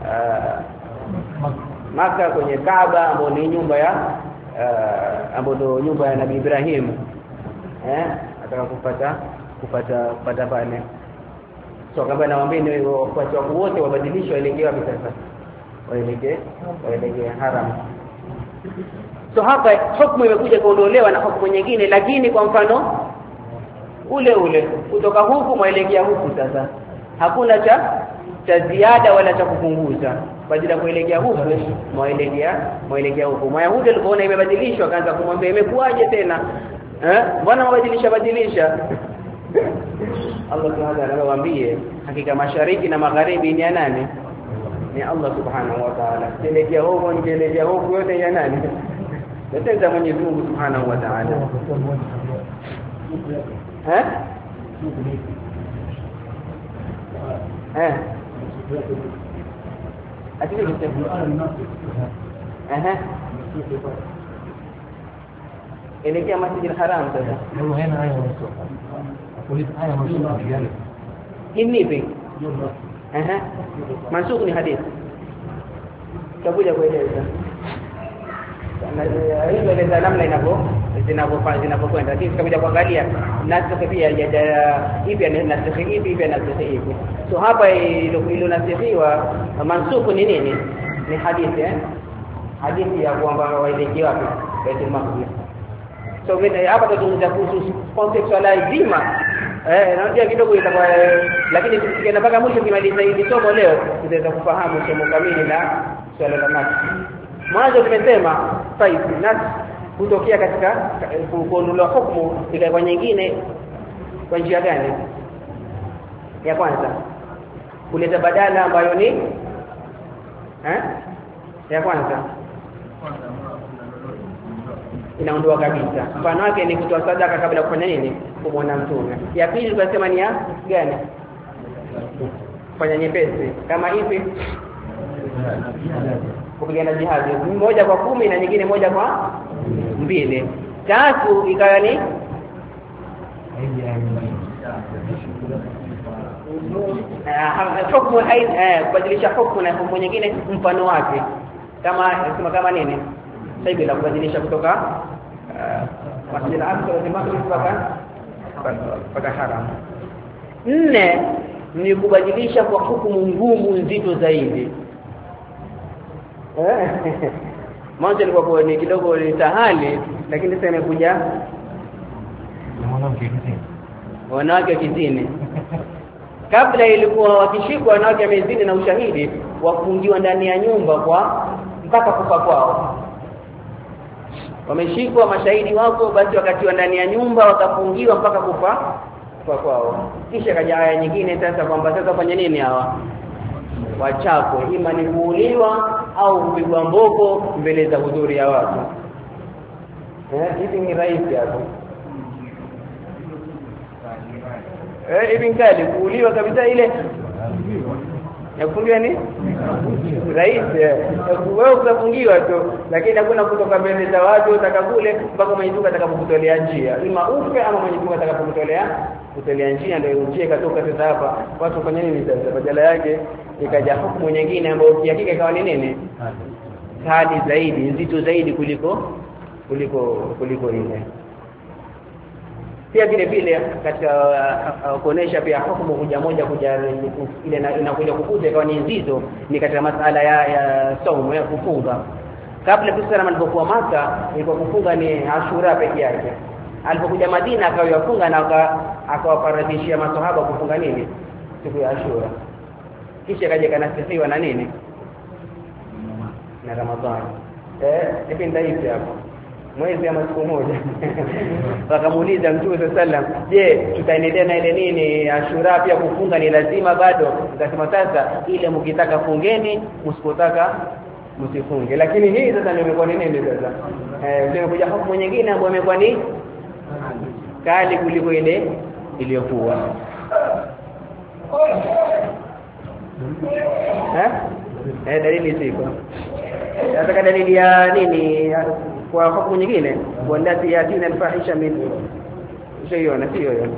Maka kwenye Kaaba, ambayo ni nyumba ya ambayo nyumba ya Nabii Ibrahim. Ataka kupata pale. So kama nawaambia wafuasi wangu wote wabadilishwe waelekee wapi sasa? Waelekee haram. So hapa hukumu imekuja kuondolewa na hukumu nyingine, lakini kwa mfano ule kutoka huku mwelekea huku sasa. Hakuna cha ziada wala cha kupunguza. Badala ya kuelekea huku mwelekea huku. Mayahudi walipoona imebadilishwa akaanza kumwambia imekuaje tena? Mbona mbadilisha? Allah subhanahu wa ta'ala anawaambia hakika mashariki na magharibi ni ya nani? Ni Allah subhanahu wa ta'ala. Kuelekea huko kuelekea huko yote ya nani? Yote Mwenyezi Mungu subhanahu wa ta'ala. Atili elekea Masjidil Haram sasa. Ndio haya haya msoka. Polisi haya msoka gani? Hinipi Mansukh ni hadithi. Tutakuja kueleza. Hiyo ile namna zinapokwenda. Lakini tutakuja kuangalia nasikh pia ipi ni nasikh ipi na nasikh ipi. So hapa ilo nasikhiwa mansukh ni nini? Ni hadithi hadithi ya kwamba waelekea wapi? Baitul Maqdis. So hapa tutazungumza kuhusu conceptualize zima naona kidogo itakuwa lakini tukienda mpaka mwisho kimaliza hili somo leo tutaweza kufahamu somo kamili la swala la nafsi. Mwanzo tumesema faith nafsi kutokea katika kuondolewa hukumu ikawa nyingine kwa njia gani? Ya kwanza kuleta badala ambayo ni ya kwanza inaondoa kabisa. Mfano wake ni kutoa sadaka kabla kufanya nini? Kumwona mtume. Ya pili tunasema ni ya gani? Kufanya nyepesi. Kama hivi kupigana jihad moja kwa 10 na nyingine moja kwa 2. Tatu ikawa ni hukumu kubadilisha hukumu na hukumu nyingine mfano wake. Kama nini? Sasa bila kubadilisha kutoka Masjid al-Aqsa hadi Maghrib mpaka Haram. 4 ni kubadilisha kwa hukumu ngumu nzito zaidi. Mwanzo ilikuwa ni kidogo ni sahali lakini sasa imekuja wanawake kizini. Kabla ilikuwa wakishikwa wanawake wamezini na ushahidi wafungiwa ndani ya nyumba kwa mpaka kufa kwao. Wameshikwa mashahidi wako basi wakati wa ndani ya nyumba wakafungiwa mpaka kufa kwao. Kisha kaja aya nyingine sasa kwamba sasa fanya nini hawa? Wachapwe ima ni kuuliwa au kupigwa mboko mbele za hudhuri ya watu. Hivi ni rahisi hapo. Hivi kali kuuliwa kabisa ile ya kufungiwa ni rahisi. Wewe utafungiwa tu lakini hakuna kutoka mbele za watu utakakule mpaka Mwenyezi Mungu atakapokutolea njia. Ima ufe ama Mwenyezi Mungu atakapokutolea njia ndio njia katoka sasa hapa. Watu fanya nini sasa? Badala yake ikaja hukumu nyingine ambayo hakika ikawa ni nini? Kali zaidi, nzito zaidi kuliko ile. Pia vile katika kuonesha pia hukumu moja ile inakuja kukuza ikawa ni nzito ni katika masala ya saumu ya kufunga. Kabla Musa alipokuwa Maka ilikuwa kufunga ni Ashura pekee yake. Alipokuja Madina akawafunga na akawaparadhishia maswahaba kufunga nini? Siku ya Ashura. Kisha kaja kanasifiwa na nini? Na Ramadhani. Nipenda hivi hapo. Mwezi ama siku moja. Wakamuuliza Mtume sallam, "Je, tutaendelea na ile nini Ashura pia kufunga ni lazima bado?" Akasema sasa ile mkitaka fungeni, msipotaka msifunge. Lakini hii sasa ndio imekuwa nini sasa? Imekuja hukumu nyingine ambayo imekuwa ni kali kuliko ile iliyokuwa. Dalili ziko. Nataka dalili ya nini kwa hukumu nyingine? Wallati yatina al-fahisha min shay'un sio hiyo.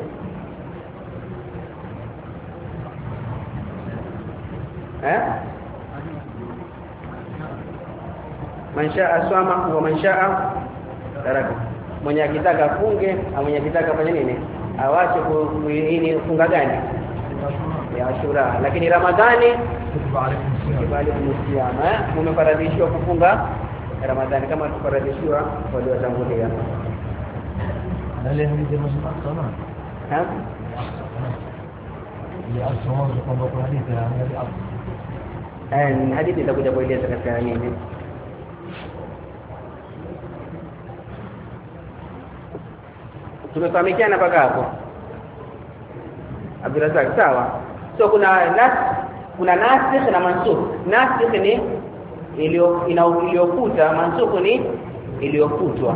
Man sha'a sama wa man sha'a taraka. Mwenye akitaka funge au mwenye akitaka fanya nini? Awache kuini funga gani? Ya Ashura. Lakini Ramadhani bali kumsiama mumefaradhishwa kufunga Ramadhani kama tufaradhishwa waliotangulia. Wale hadithi sana. Ya asoma kwamba kwa hadithi ya hadithi itakuja kueleza katika nini. Tumefahamikiana mpaka hapo. Abdulrazak sawa. So kuna nasikh na mansukh. Nasikh ni iliyofuta, mansukh ni iliyofutwa.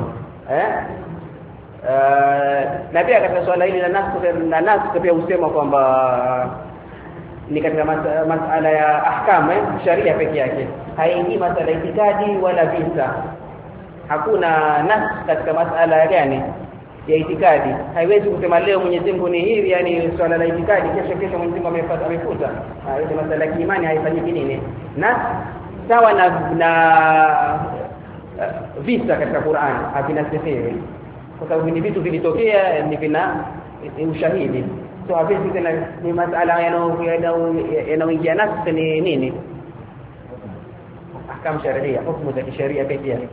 Na pia katika swala hili la nasikh pia usema kwamba ni katika masala ya ahkam sharia pekee yake. Haingii masala itikadi wala visa. Hakuna nasikh katika masala ya gani? ya itikadi. Haiwezi kusema leo Mwenyezi Mungu ni hivi, yani swala la itikadi kesho Mwenyezi Mungu amefuta. Hiyo masala ya imani haifanyiki nini? Na sawa na visa katika Qur'an havinasifiwi. Kwa sababu ni vitu vilitokea ni vina ushahidi. So havizi tena ni masala yanayoingia nafsi ni nini? Ahkam sharia, hukumu za kisheria pekee yake.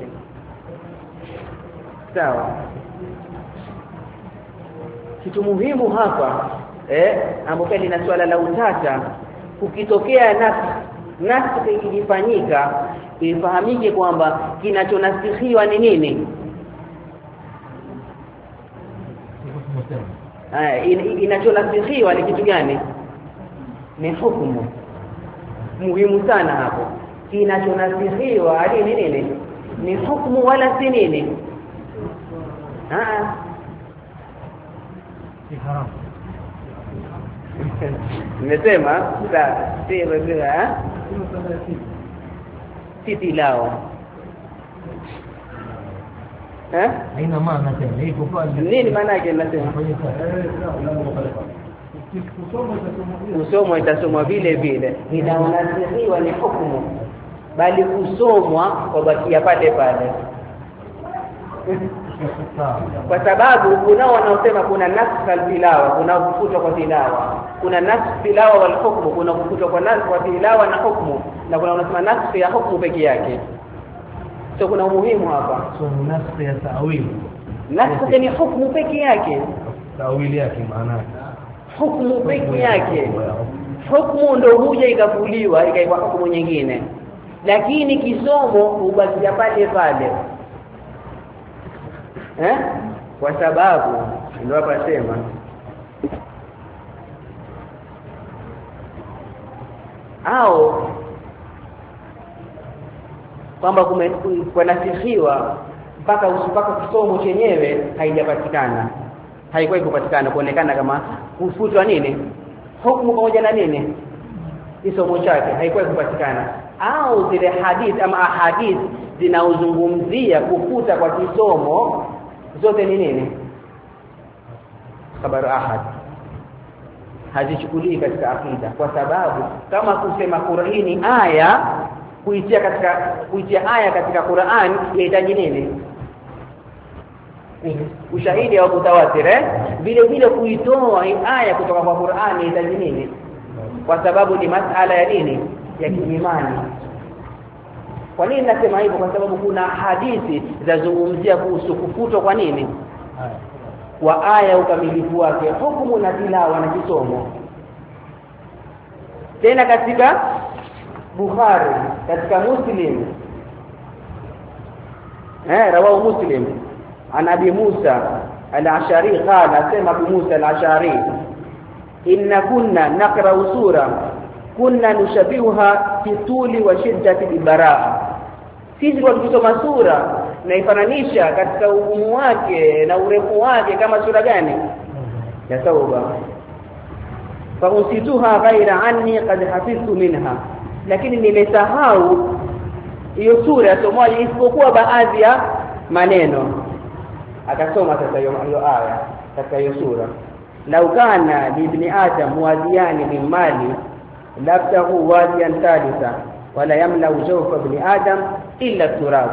Sawa. Kitu muhimu hapa ambapo lina swala la utata, ukitokea nafsi ikifanyika ifahamike kwamba kinachonasihiwa ni nini? Inachonasihiwa ni kitu gani? Ni hukumu. Muhimu sana hapo. Kinachonasihiwa ni nini? Ni hukumu wala si nini? haram. Nimesema si tilawa. Haina maana tena. Iko pale. Nini maana yake nasema? Kusomwa itasomwa vile vile. Inaonasihiwa ni hukumu. Bali kusomwa kwa bakia pale pale. Kwa sababu kunao wanaosema kuna nasx tilawa, kuna kufutwa kwa tilawa. Kuna nasx tilawa wal hukmu, kuna kufutwa kwa tilawa na hukmu. Na kuna wanasema nasx ya hukmu peke yake. So kuna umuhimu hapa. So nasx ya ta'wil. Nasx ni hukmu peke yake. Ta'wil yake maana hukmu peke yake. Hukmu ndio huja ikafuliwa ikaikwa hukumu nyingine. Lakini kisomo hubakia pale pale. Kwa sababu ndio hapa sema au kwamba kunasifiwa mpaka kisomo chenyewe haijapatikana, haikuwa kupatikana kuonekana kama kufutwa nini hukumu pamoja na nini kisomo chake haikuwa kupatikana, au zile hadith ama ahadith zinaozungumzia kufuta kwa kisomo zote ni nini? Khabar ahad hazichukulii katika akida, kwa sababu kama kusema Qur'ani aya kuitia aya katika Qur'an inahitaji nini? Ushahidi wa mutawatir. Vile vile kuitoa aya kutoka kwa Qur'an inahitaji nini? Kwa sababu ni masala ya nini? Ya kiimani. Kwa nini nasema hivyo? Kwa sababu kuna hadithi zinazungumzia kuhusu kufutwa kwa nini? Kwa aya ukamilifu wake, hukumu na tilawa na kisomo. Tena katika Bukhari, katika Muslim, rawahu Muslim an Abi Musa al-Ash'ari qala, sema Abu Musa al-Ash'ari, inna kunna naqra sura kunna nushabihuha fi tuli wa shiddati al-baraa. Sisi kwa kusoma sura na ifananisha katika ugumu wake na urefu wake kama sura gani? Ya Tauba. Fa usituha ghaira anni qad hafidhtu minha, lakini nimesahau hiyo sura somaji isipokuwa baadhi ya maneno. Akasoma sasa hiyo aya katika hiyo sura, lau kana li ibn adam wadiyani min mali labtahu wadiyan thalitha wala yamla jawfa ibn adam illa turab.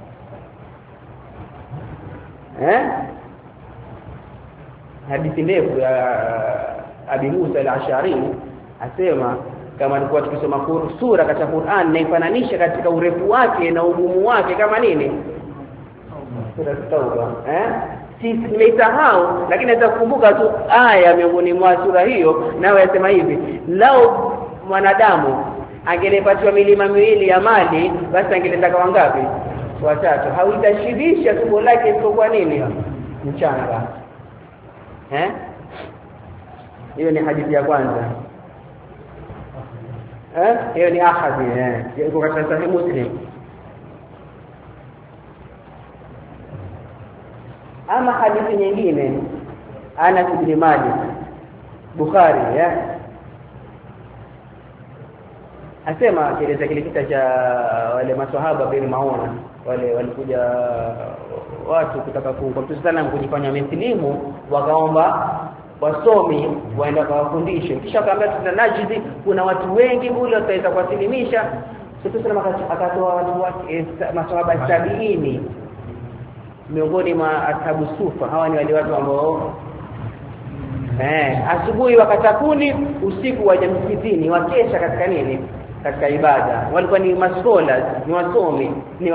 Hadithi ndefu ya Abi Musa al-Ash'ari asema kama alikuwa tukisoma sura katika Qur'an na ifananisha katika urefu wake na ugumu wake kama nini? Sura Tauba. Si nimeisahau, lakini nitakumbuka tu aya miongoni mwa sura hiyo, nao yasema hivi, lao mwanadamu angelepatiwa milima miwili ya mali, basi angelenda kwa ngapi? Watatu. Hauitashibisha tumbo lake kwa nini? Mchanga. Hiyo ni hadithi ya kwanza. Hiyo ni ahadi iko katika Sahih Muslim. Ama hadithi nyingine Anas ibn Malik Bukhari asema kieleza kile kisa cha wale maswahaba bin Mauna, wale walikuja watu kutaka kwa Mtume sallam kujifanya mslimu, wakaomba wasomi waenda kawafundishe, kisha akaambia tunanajizi kuna watu wengi kule wataweza kuwasilimisha. Mtume sallam akatoa watu wake maswahaba 70 miongoni mwa ashabu sufa. Hawa ni wale watu ambao asubuhi wakatakuni, usiku waje msikitini, wakesha katika nini, katika ibada. Walikuwa ni maskola, ni wasomi, ni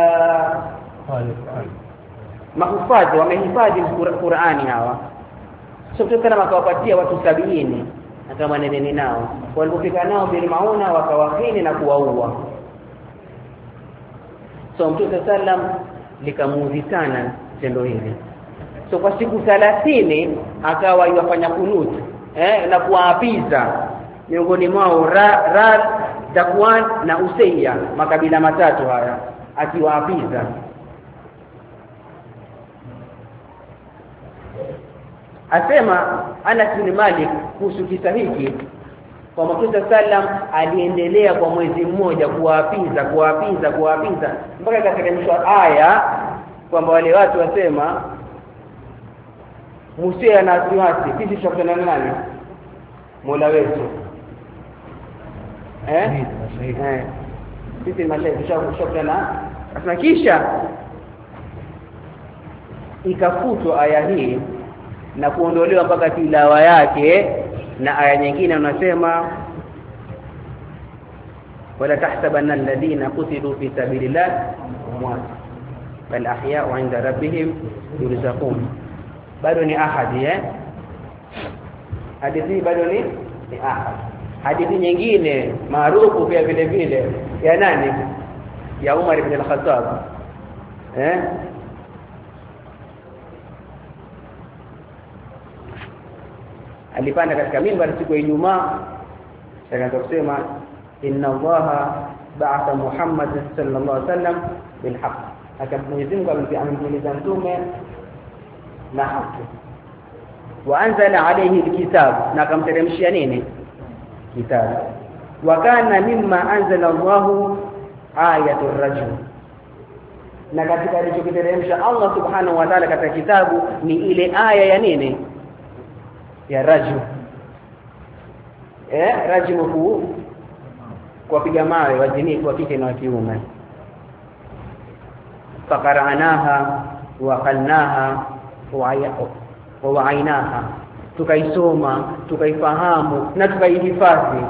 mahufadhi, wamehifadhi Qur'ani hawa. So Mtume kana akawapatia watu 70 kama nendeni nao, walipofika nao bin Mauna wakawahini na kuwaua. So Mtume sallam likamuudhi sana tendo hili. So kwa siku 30 akawa yafanya kunut na kuwaapiza miongoni mwao Rad, Dakwan na Usayya, makabila matatu haya akiwaapiza. Asema Anas bin Malik kuhusu kisa hiki kwa Mtume sallam aliendelea kwa mwezi mmoja kuwaapiza mpaka kateremshwa aya kwamba wale watu wasema Musa na Asiwasi sisi tutakutana nani? Mola wetu. Sisi mashahidi tutakutana. Asema kisha ikafutwa aya hii na kuondolewa mpaka tilawa yake, na aya nyingine unasema wala tahsabanna alladhina qutilu fi sabilillah amwat bal ahya'u 'inda rabbihim yurzaqun. Bado ni ahadi hadithi bado ni ahadi. Hadithi nyingine maarufu pia vile vile ya nani, ya Umar ibn al-Khattab alipanda katika mimbar siku ya Ijumaa akaanza kusema inna Allaha ba'atha Muhammad sallallahu alaihi wasallam bil haqq, Mwenyezi Mungu amemtuliza mtume na haki, wa anzala alayhi alkitab, na akamteremshia nini, kitabu. Wa kana mimma anzala Allahu ayatul rajul, na katika alichokiteremsha Allah subhanahu wa ta'ala katika kitabu ni ile aya ya nini, ya rajul. Rajul kuwapiga mawe wazinifu wa kike na wa kiume. Faqara'naha wa qalnaha wa wa'ainaha, tukaisoma, tukaifahamu na tukaihifadhi.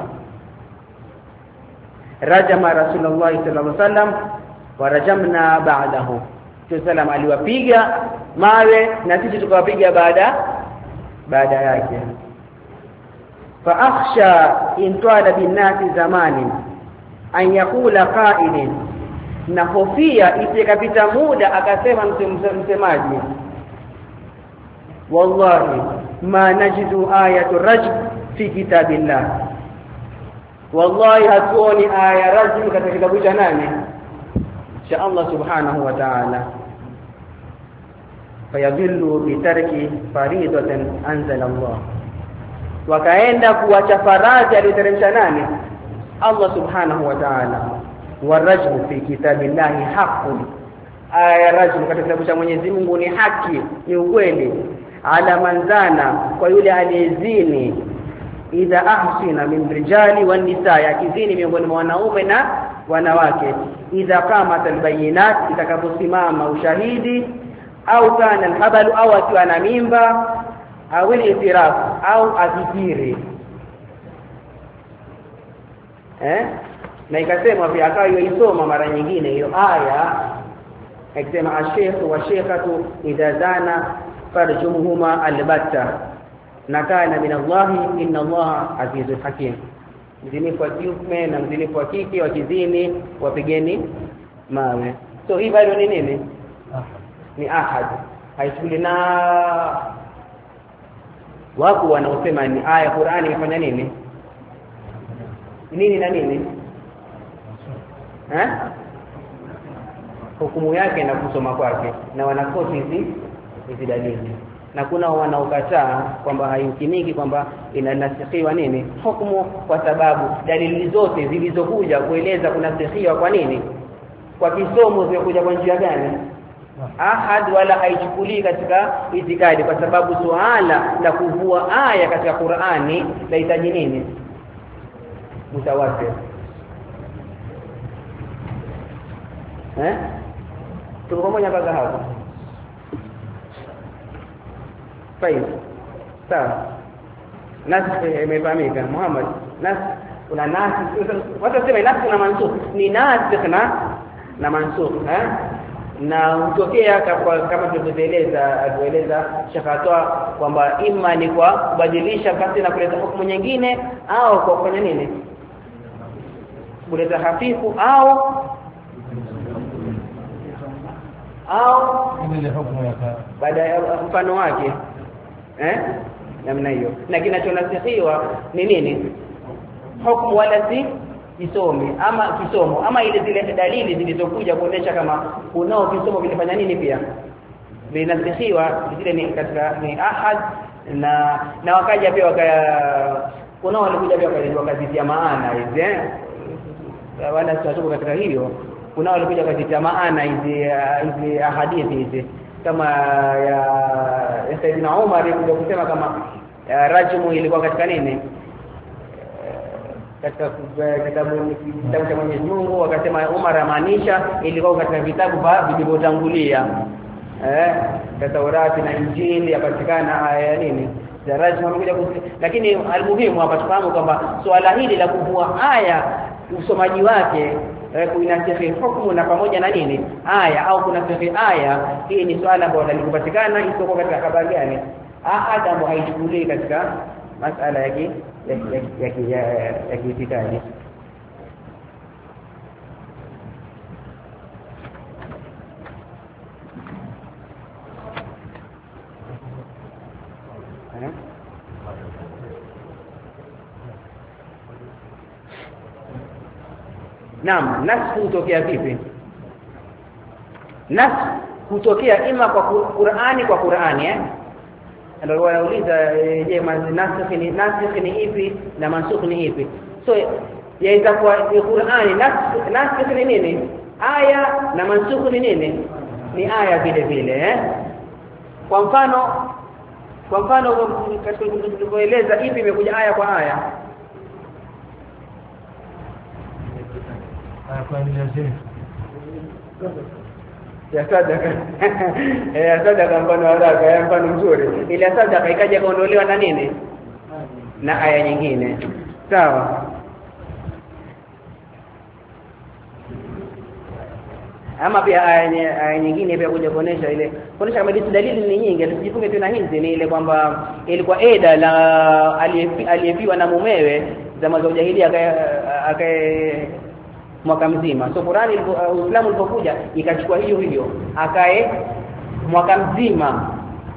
Rajama Rasulullah sallallahu alaihi wasallam wa rajamna ba'dahu, sallam aliwapiga mawe na sisi tukawapiga baada yake. Fa akhsha in twala bin nasi zamani an yakula qa'ilin, na hofia isikapita muda akasema msemaji wallahi ma najidu ayatu rajm fi kitabillah, wallahi hatuoni aya rajm katika kitabu cha nani, cha Allah subhanahu wa ta'ala. Fayadhillu bitarki faridatan anzala Allah, wakaenda kuacha faradhi aliyoteremsha nani, Allah subhanahu wa ta'ala. Warajmu fi kitabillahi haqqun, aya rajmu katika kitabu cha Mwenyezi Mungu ni haki, ni ukweli. Ala manzana, kwa yule aliyezini, idha ahsina min rijali wan nisaa, yakizini miongoni mwa wanaume na wanawake. Idha qamat albayinat, itakaposimama ushahidi. Au kana alhabalu, au akiwa na mimba. Au al-itiraf, au azikiri. Na ikasema pia akayoisoma mara nyingine hiyo aya, akisema ash-shaykhu wa shaykhatu idha zana farjumuhuma albatta nakana min Allah inna Allah azizul hakim. Mzinifu wa kiume na mzinifu wa kike wakizini wapigeni mawe. So hii bado ni nini? Ni ahad. Haishuli na wako wanaosema ni aya Qur'ani imefanya nini? Nini na nini? Hukumu yake na kusoma kwake, na wanakoti hizi dalili. na kuna wanaokataa kwamba haimkiniki kwamba inanasikhiwa nini hukumu, kwa sababu dalili zote zilizokuja kueleza kunasikhiwa kwa nini kwa kisomo zimekuja kwa njia gani ahad, wala haichukulii katika itikadi, kwa sababu suala la kuvua aya katika Qur'ani lahitaji nini mutawatir. Tuko pamoja mpaka hapo? Fine. Sawa. Nasikh imefahamika Muhammad. Kuna nasikh, watu sema nasikh na mansukh. Ni nasikh na mansukh, na hutokea kama tulivyoeleza shakatoa kwamba ima ni kwa kubadilisha kasi na kuleta hukumu nyingine, au kwa kufanya nini kuleta hafifu au ile hukumu ya baada ya mfano wake namna hiyo. Na kinachonasikhiwa ni nini hukumu, wala si kisomo ama ile zile dalili zilizokuja kuonesha kama kunao kisomo vilifanya nini pia vinasikhiwa, zile ni katika ni ahad, na wakaja pia kunao walikuja pia wakazitia maana hizi wala tutatoka katika hiyo. Kunao walikuja wakazitia maana hizi ahadithi hizi, kama ya Saidina Umar alikuja kusema kama rajmu ilikuwa katika nini katika kitabu cha Mwenyezi Mungu, wakasema Umar amaanisha ilikuwa katika vitabu vilivyotangulia katika Taurati na Injili yapatikana aya nini za rajmu amekuja. Lakini almuhimu hapa tufahamu kwamba swala hili la kuvua aya usomaji wake kuinasikhi hukumu na pamoja na nini aya au kunasikhi aya, hii ni swala ambalo linapatikana isipokuwa katika habari gani ahad, ambayo haichukulii katika masala ya kiitikadi. Naam, nasku hutokea vipi? Nasku hutokea ima kwa Qur'ani kwa Qur'ani ndio wanauliza je, nasikh ni ipi na mansukh ni ipi? So yaweza kuwa Qur'ani nasikh ni nini aya na mansukh ni nini ni aya vile vile Kwa mfano katika tulivyoeleza ipi imekuja aya kwa aya kwa nini ya sadaka ya sadaka, mfano haraka ya mfano mzuri, ile sadaka ikaja kuondolewa na nini na aya nyingine, sawa. Ama pia aya nyingine pia kuja kuonesha kama dalili ni nyingi, tusijifunge tena hizi, ni ile kwamba ilikuwa eda la aliyefiwa na mumewe zama za ujahilia akae mwaka mzima. So Qur'ani Uislamu ulipokuja ikachukua hiyo akae mwaka mzima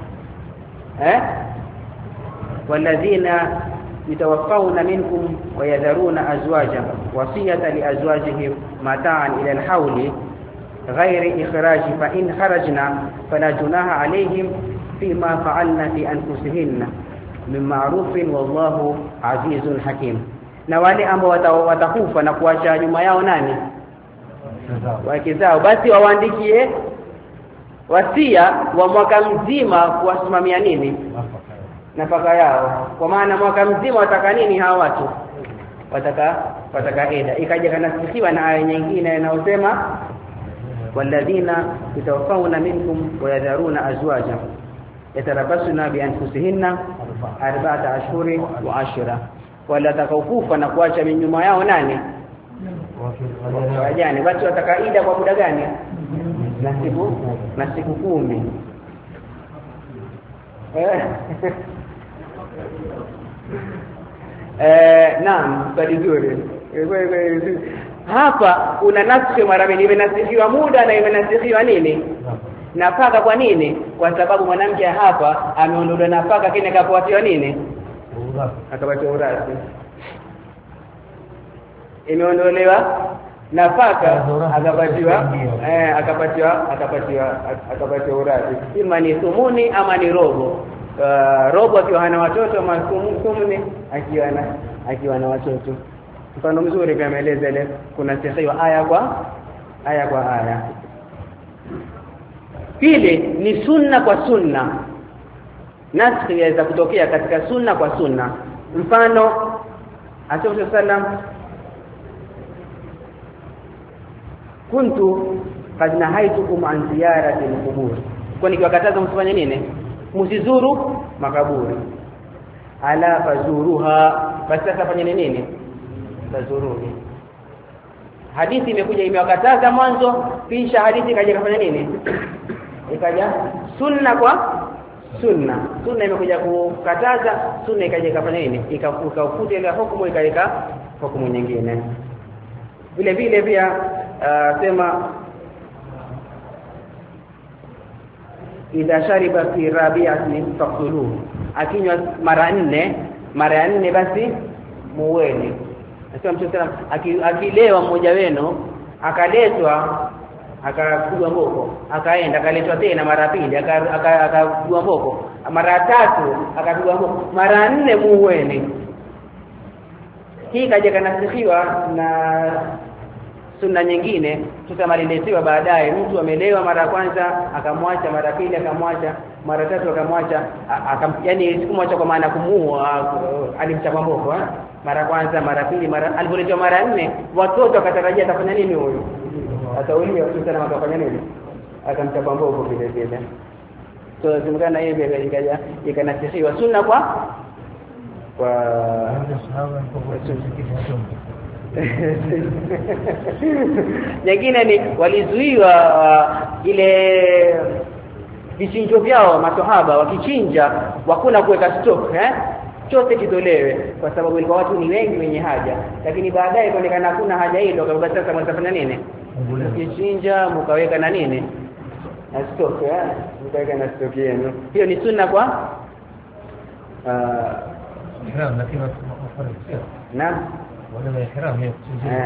walladhina yatawaffawna minkum wa yadharuna azwaja wasiyatan liazwajihim mata'an ila al-hawli ghayri ikhraj fa in kharajna fala junaha alayhim fima fa'alna fi anfusihinna min ma'rufin wallahu azizun hakim. Na wale ambao watakufa na kuacha nyuma yao nani wake zao, basi wawaandikie wasia wa mwaka mzima kuwasimamia nini nafaka yao, kwa maana mwaka mzima wataka nini hawa watu wataka eda. Ikaja kanasikiwa na aya nyingine inayosema walladhina yatawaffawna minkum wa yadharuna azwaja yatarabbasuna bi anfusihinna arba'ata ashhurin wa ashra, wala atakaokufa na kuacha nyuma yao nani wajane, basi watakaida kwa muda gani na siku 10 naam, bali nzuri hapa kuna nasikhi mara mbili, imenasikiwa muda na imenasikiwa nini nafaka. Kwa nini? Kwa sababu mwanamke hapa ameondolewa nafaka, kile kapatiwa nini akapatiwa urathi, imeondolewa nafaka akapatiwa urathi, ima ni thumuni ama ni robo. Robo akiwa hana watoto, ama thumuni akiwa na watoto. Mfano mzuri kama eleza ile kuna sahihi aya kwa aya. Pili ni sunna kwa sunna. Naskhi yaweza kutokea katika sunna kwa sunna. Mfano Mtume sallam kuntu qad nahaitukum an ziyarati al-qubur, kwani kiwakataza msifanye nini? Msizuru makaburi. Ala fazuruha, basi sasa fanyeni nini? Fazuruni. Hadithi imekuja imewakataza mwanzo, kisha hadithi ikaja kufanya nini? Ikaja sunna kwa sunna. Sunna imekuja kukataza, sunna ikaja kufanya nini? Ikafuta ile hukumu ikaika hukumu nyingine. Vile vile pia sema idha shariba fi rabi'ati faqtuluhu, akinywa mara 4 basi muweni. Nasema Mtume sallam akilewa mmoja wenu akaletwa akapigwa mboko, akaenda akaletwa tena mara 2 akapigwa mboko, mara 3 akapigwa mboko, mara 4 muweni. Hii kaja kanasifiwa na sunna nyingine tutamaliletiwa baadaye. Mtu amelewa mara kwanza akamwacha, mara 2 akamwacha, mara 3 akamwacha, yani sikumwacha kwa maana kumuua, alimchapa mboko mara kwanza, mara 2, mara alipoletwa mara 4, watoto akatarajia atafanya nini huyo? Atauliwa. Sana akafanya nini? Akamchapa mboko vile vile. So tumekana hivi ikaja ikanasifiwa sunna kwa nyingine ni walizuiwa ile vichinjo vyao maswahaba wakichinja wakuna kuweka stock chote kitolewe, kwa sababu ilikuwa watu ni wengi wenye haja, lakini baadaye kuonekana hakuna haja hilo, kwa sababu sasa mtafanya nini? Kichinja mkaweka na nini? Na stock mkaweka na stock yenu. Hiyo ni sunna kwa ihram, lakini naam wala ihram hiyo.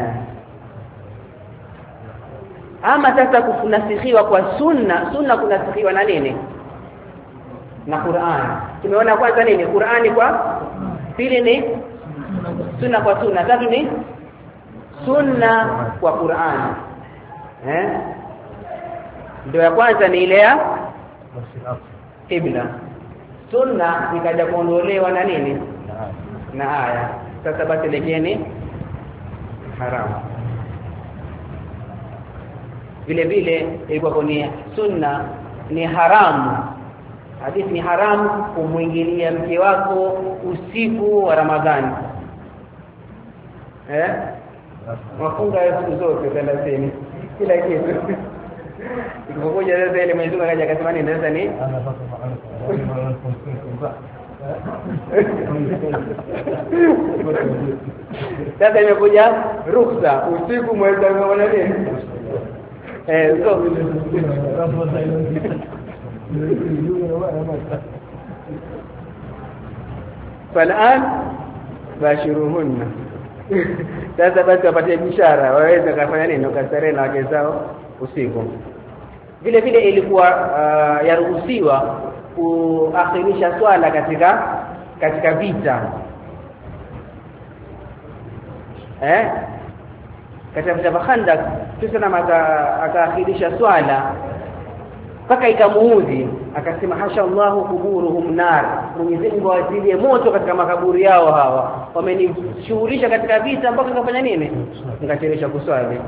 Ama sasa kufunasihiwa kwa sunna kunasihiwa na nini? Na Qur'an. Tumeona kwanza nini? Qur'ani kwa pili ni sunna kwa sunna, tatu ni sunna kwa Qur'an. Ndio ya kwanza ni ile ya qibla. Sunna ikaja kuondolewa na nini? Na aya. Sasa basi lekeni haramu. Vile vile ilikuwa ni sunna ni haramu. Hadithi ni haramu kumuingilia mke wako usiku wa Ramadhani. Wafunga siku zote 30 kila kitu. Ikokuja sasa ile Mwenyezi Mungu akaja akasema nini sasa ni? Sasa imekuja ruksa usiku mwezi wa nini? Falan bashiruhunna. Sasa basi wapatie bishara waweze kufanya nini? Ukastarehe na wake zao usiku. Vile vile ilikuwa yaruhusiwa kuakhirisha swala katika vita. Katika vita vya Khandaq tusema akaakhirisha swala mpaka ikamuudhi, akasema hasha Allahu kuburuhum nar, Mwenyezi Mungu awazilie moto katika makaburi yao hawa, wamenishughulisha katika vita mpaka nikafanya nini? Nikachelewesha kuswali.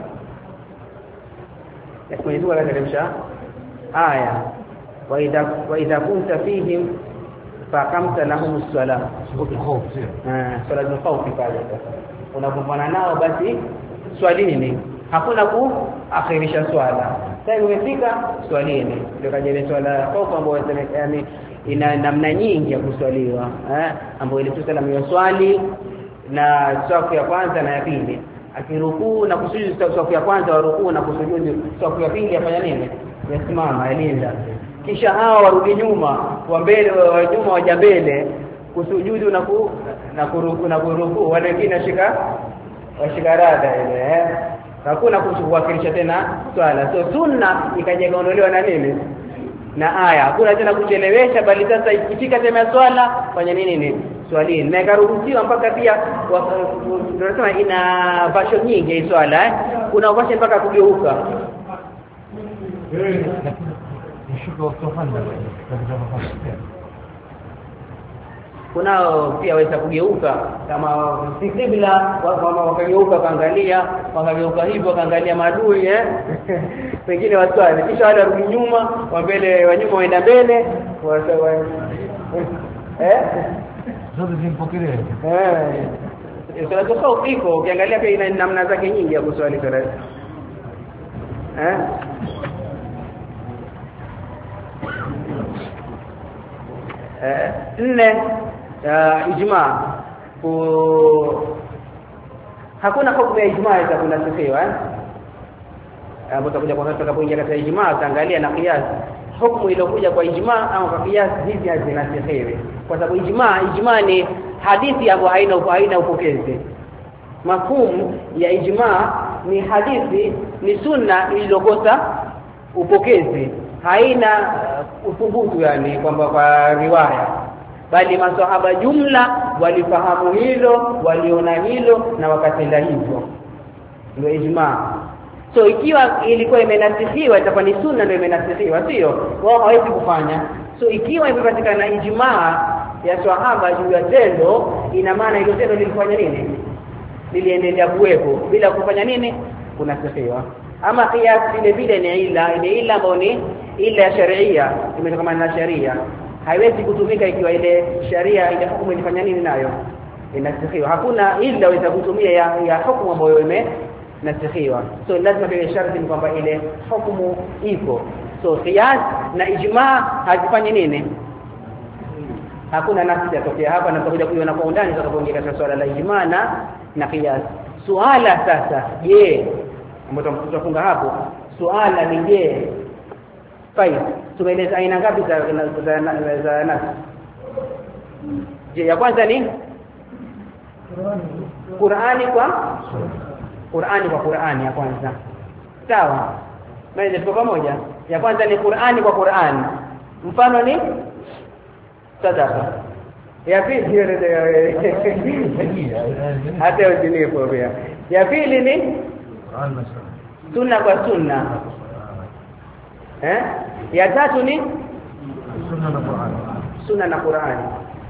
Mwenyezi Mungu akateremsha aya wa idha kunta fihim faqamta lahum as-salah salatul khawf pale. Unapopana nao basi swalini, hakuna kuakhirisha swala. Sasa imefika swalini, ndio kaja swala khawf ambayo yani ina namna nyingi ya kuswaliwa ambayo ile tusala swali na safu ya kwanza na ya pili, akirukuu na kusujudu safu ya kwanza warukuu na kusujudu safu ya pili afanya nini? Yasimama alinda, kisha hawa warudi nyuma, wa mbele wa nyuma waja mbele kusujudu na kurukuu wale wengine washika rada ile hakuna kuwakilisha tena swala. So sunna ikaja kaondolewa na nini? Na aya. Hakuna tena kuchelewesha, bali sasa ikifika time ya swala fanya nini? Swalini. Na ikaruhusiwa mpaka pia tunasema ina version nyingi hii swala kuna version mpaka kugeuka. Nishuko kufanya Kuna pia waweza kugeuka kama kibla wakageuka kaangalia, wakageuka hivyo kaangalia maadui pengine waswali kisha wale warudi nyuma, wa mbele wa nyuma waenda mbele zote zimpokelee swala tofauti iko ukiangalia pia ina namna zake nyingi ya kuswali swala nne ijma hakuna hukumu ya ijma itakunasifiwa hapo tutakuja kwa sababu kuingia katika ijma utaangalia na qiyas hukumu iliyokuja kwa ijma au kwa qiyas hizi hazinasifiwi kwa sababu ijma ni hadithi ambayo haina upokezi. Mafhumu ya ijma ni hadithi, ni sunna iliyokosa upokezi, haina uthubutu yani kwamba kwa riwaya, bali maswahaba jumla walifahamu hilo, waliona hilo na wakatenda hivyo, ndio ijma. So ikiwa ilikuwa imenasifiwa itakuwa ni sunna ndio imenasifiwa, sio wao hawezi kufanya. So ikiwa imepatikana ijma ya swahaba juu ya tendo, ina maana hilo tendo lilifanya nini? Liliendelea kuwepo bila kufanya nini? Kunasifiwa. Ama qiyas vile vile ni ila ambayo ni ila ya sharia, imetokana na sharia, haiwezi kutumika ikiwa ile sharia ile hukumu ilifanya nini nayo inasifiwa. Hakuna ila waweza kutumia ya hukumu ambayo imenasifiwa. So lazima ile sharti ni kwamba ile hukumu iko. So qiyas na ijma hazifanyi nini? Hakuna nafsi yatokea hapa, na tutakuja kuiona kwa undani tutakapoingia katika swala la ijma na qiyas. Suala sasa, je, ambapo tutafunga hapo, suala ni je, tumeeleza aina ngapi za nafsi? Je, ya kwanza ni Qur'ani kwa Qur'ani ya kwanza. Sawa? Maana tuko pamoja. Ya kwanza ni Qur'ani kwa Qur'ani. Mfano ni sadaqa. Ya pili hata ujinifu pia. Ya pili ni sunna kwa sunna. Ya tatu ni sunna na Qur'ani.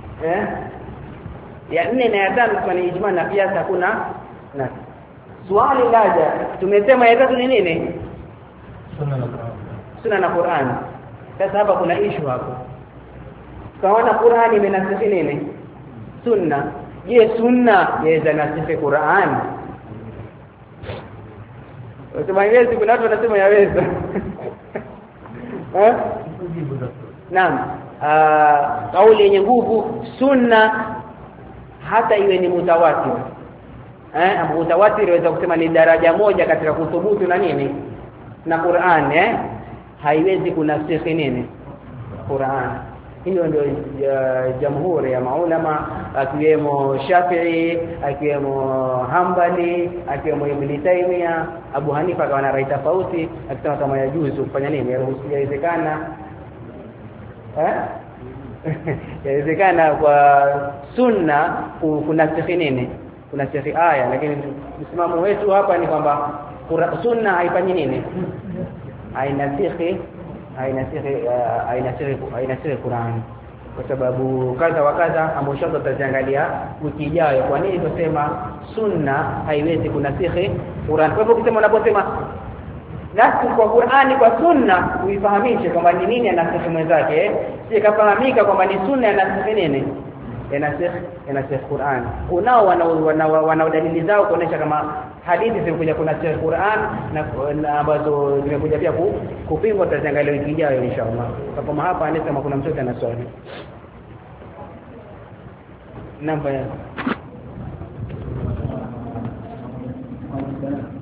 Ya nne na ya tano ni ijma na qiyas. Hakuna na swali laja, tumesema ya tatu ni nini? Sunna na Qur'ani. Sasa hapa kuna issue hapo. Kaona Qur'ani imenasifi nini? Sunna. Je, sunna yaweza nasifi Qur'ani? Wasema hivi, kuna watu wanasema yaweza. Naam. Kauli yenye nguvu, sunna hata iwe ni mutawatir. Mutawatir inaweza kusema ni daraja moja katika kuthubutu na nini? Na Qur'an, haiwezi kunasifi nini? Qur'an. Hiyo ndio jamhuri ya maulama, akiwemo Shafi'i, akiwemo Hanbali, akiwemo Ibn Taymiyyah, Abu Hanifa akawa na rai tofauti, akisema kama yajuzu kufanya nini? Yawezekana yawezekana kwa sunna kunasifi nini? Kunasifi aya, lakini msimamo wetu hapa ni kwamba sunna haifanyi nini? Hainasifi Qur'an, kwa sababu kadha wa kadha ambao inshallah tutaangalia wiki ijayo. Kwa nini tunasema sunna haiwezi kunasihi Qur'an? Kwa hivyo ukisema, unaposema nasi kwa Qur'ani kwa sunna, uifahamishe kwamba ni nini anasihi mwenzake, si kafahamika kwamba ni sunna anasihi nini? Yanasihi Qur'an. Unao wana dalili zao kuonesha kama hadithi zimekuja kunasihi Qur'an na ambazo zimekuja pia kupingwa. Tutaangalia wiki ijayo inshallah. Kama hapa anasema kuna mtoto ana swali. Namba ya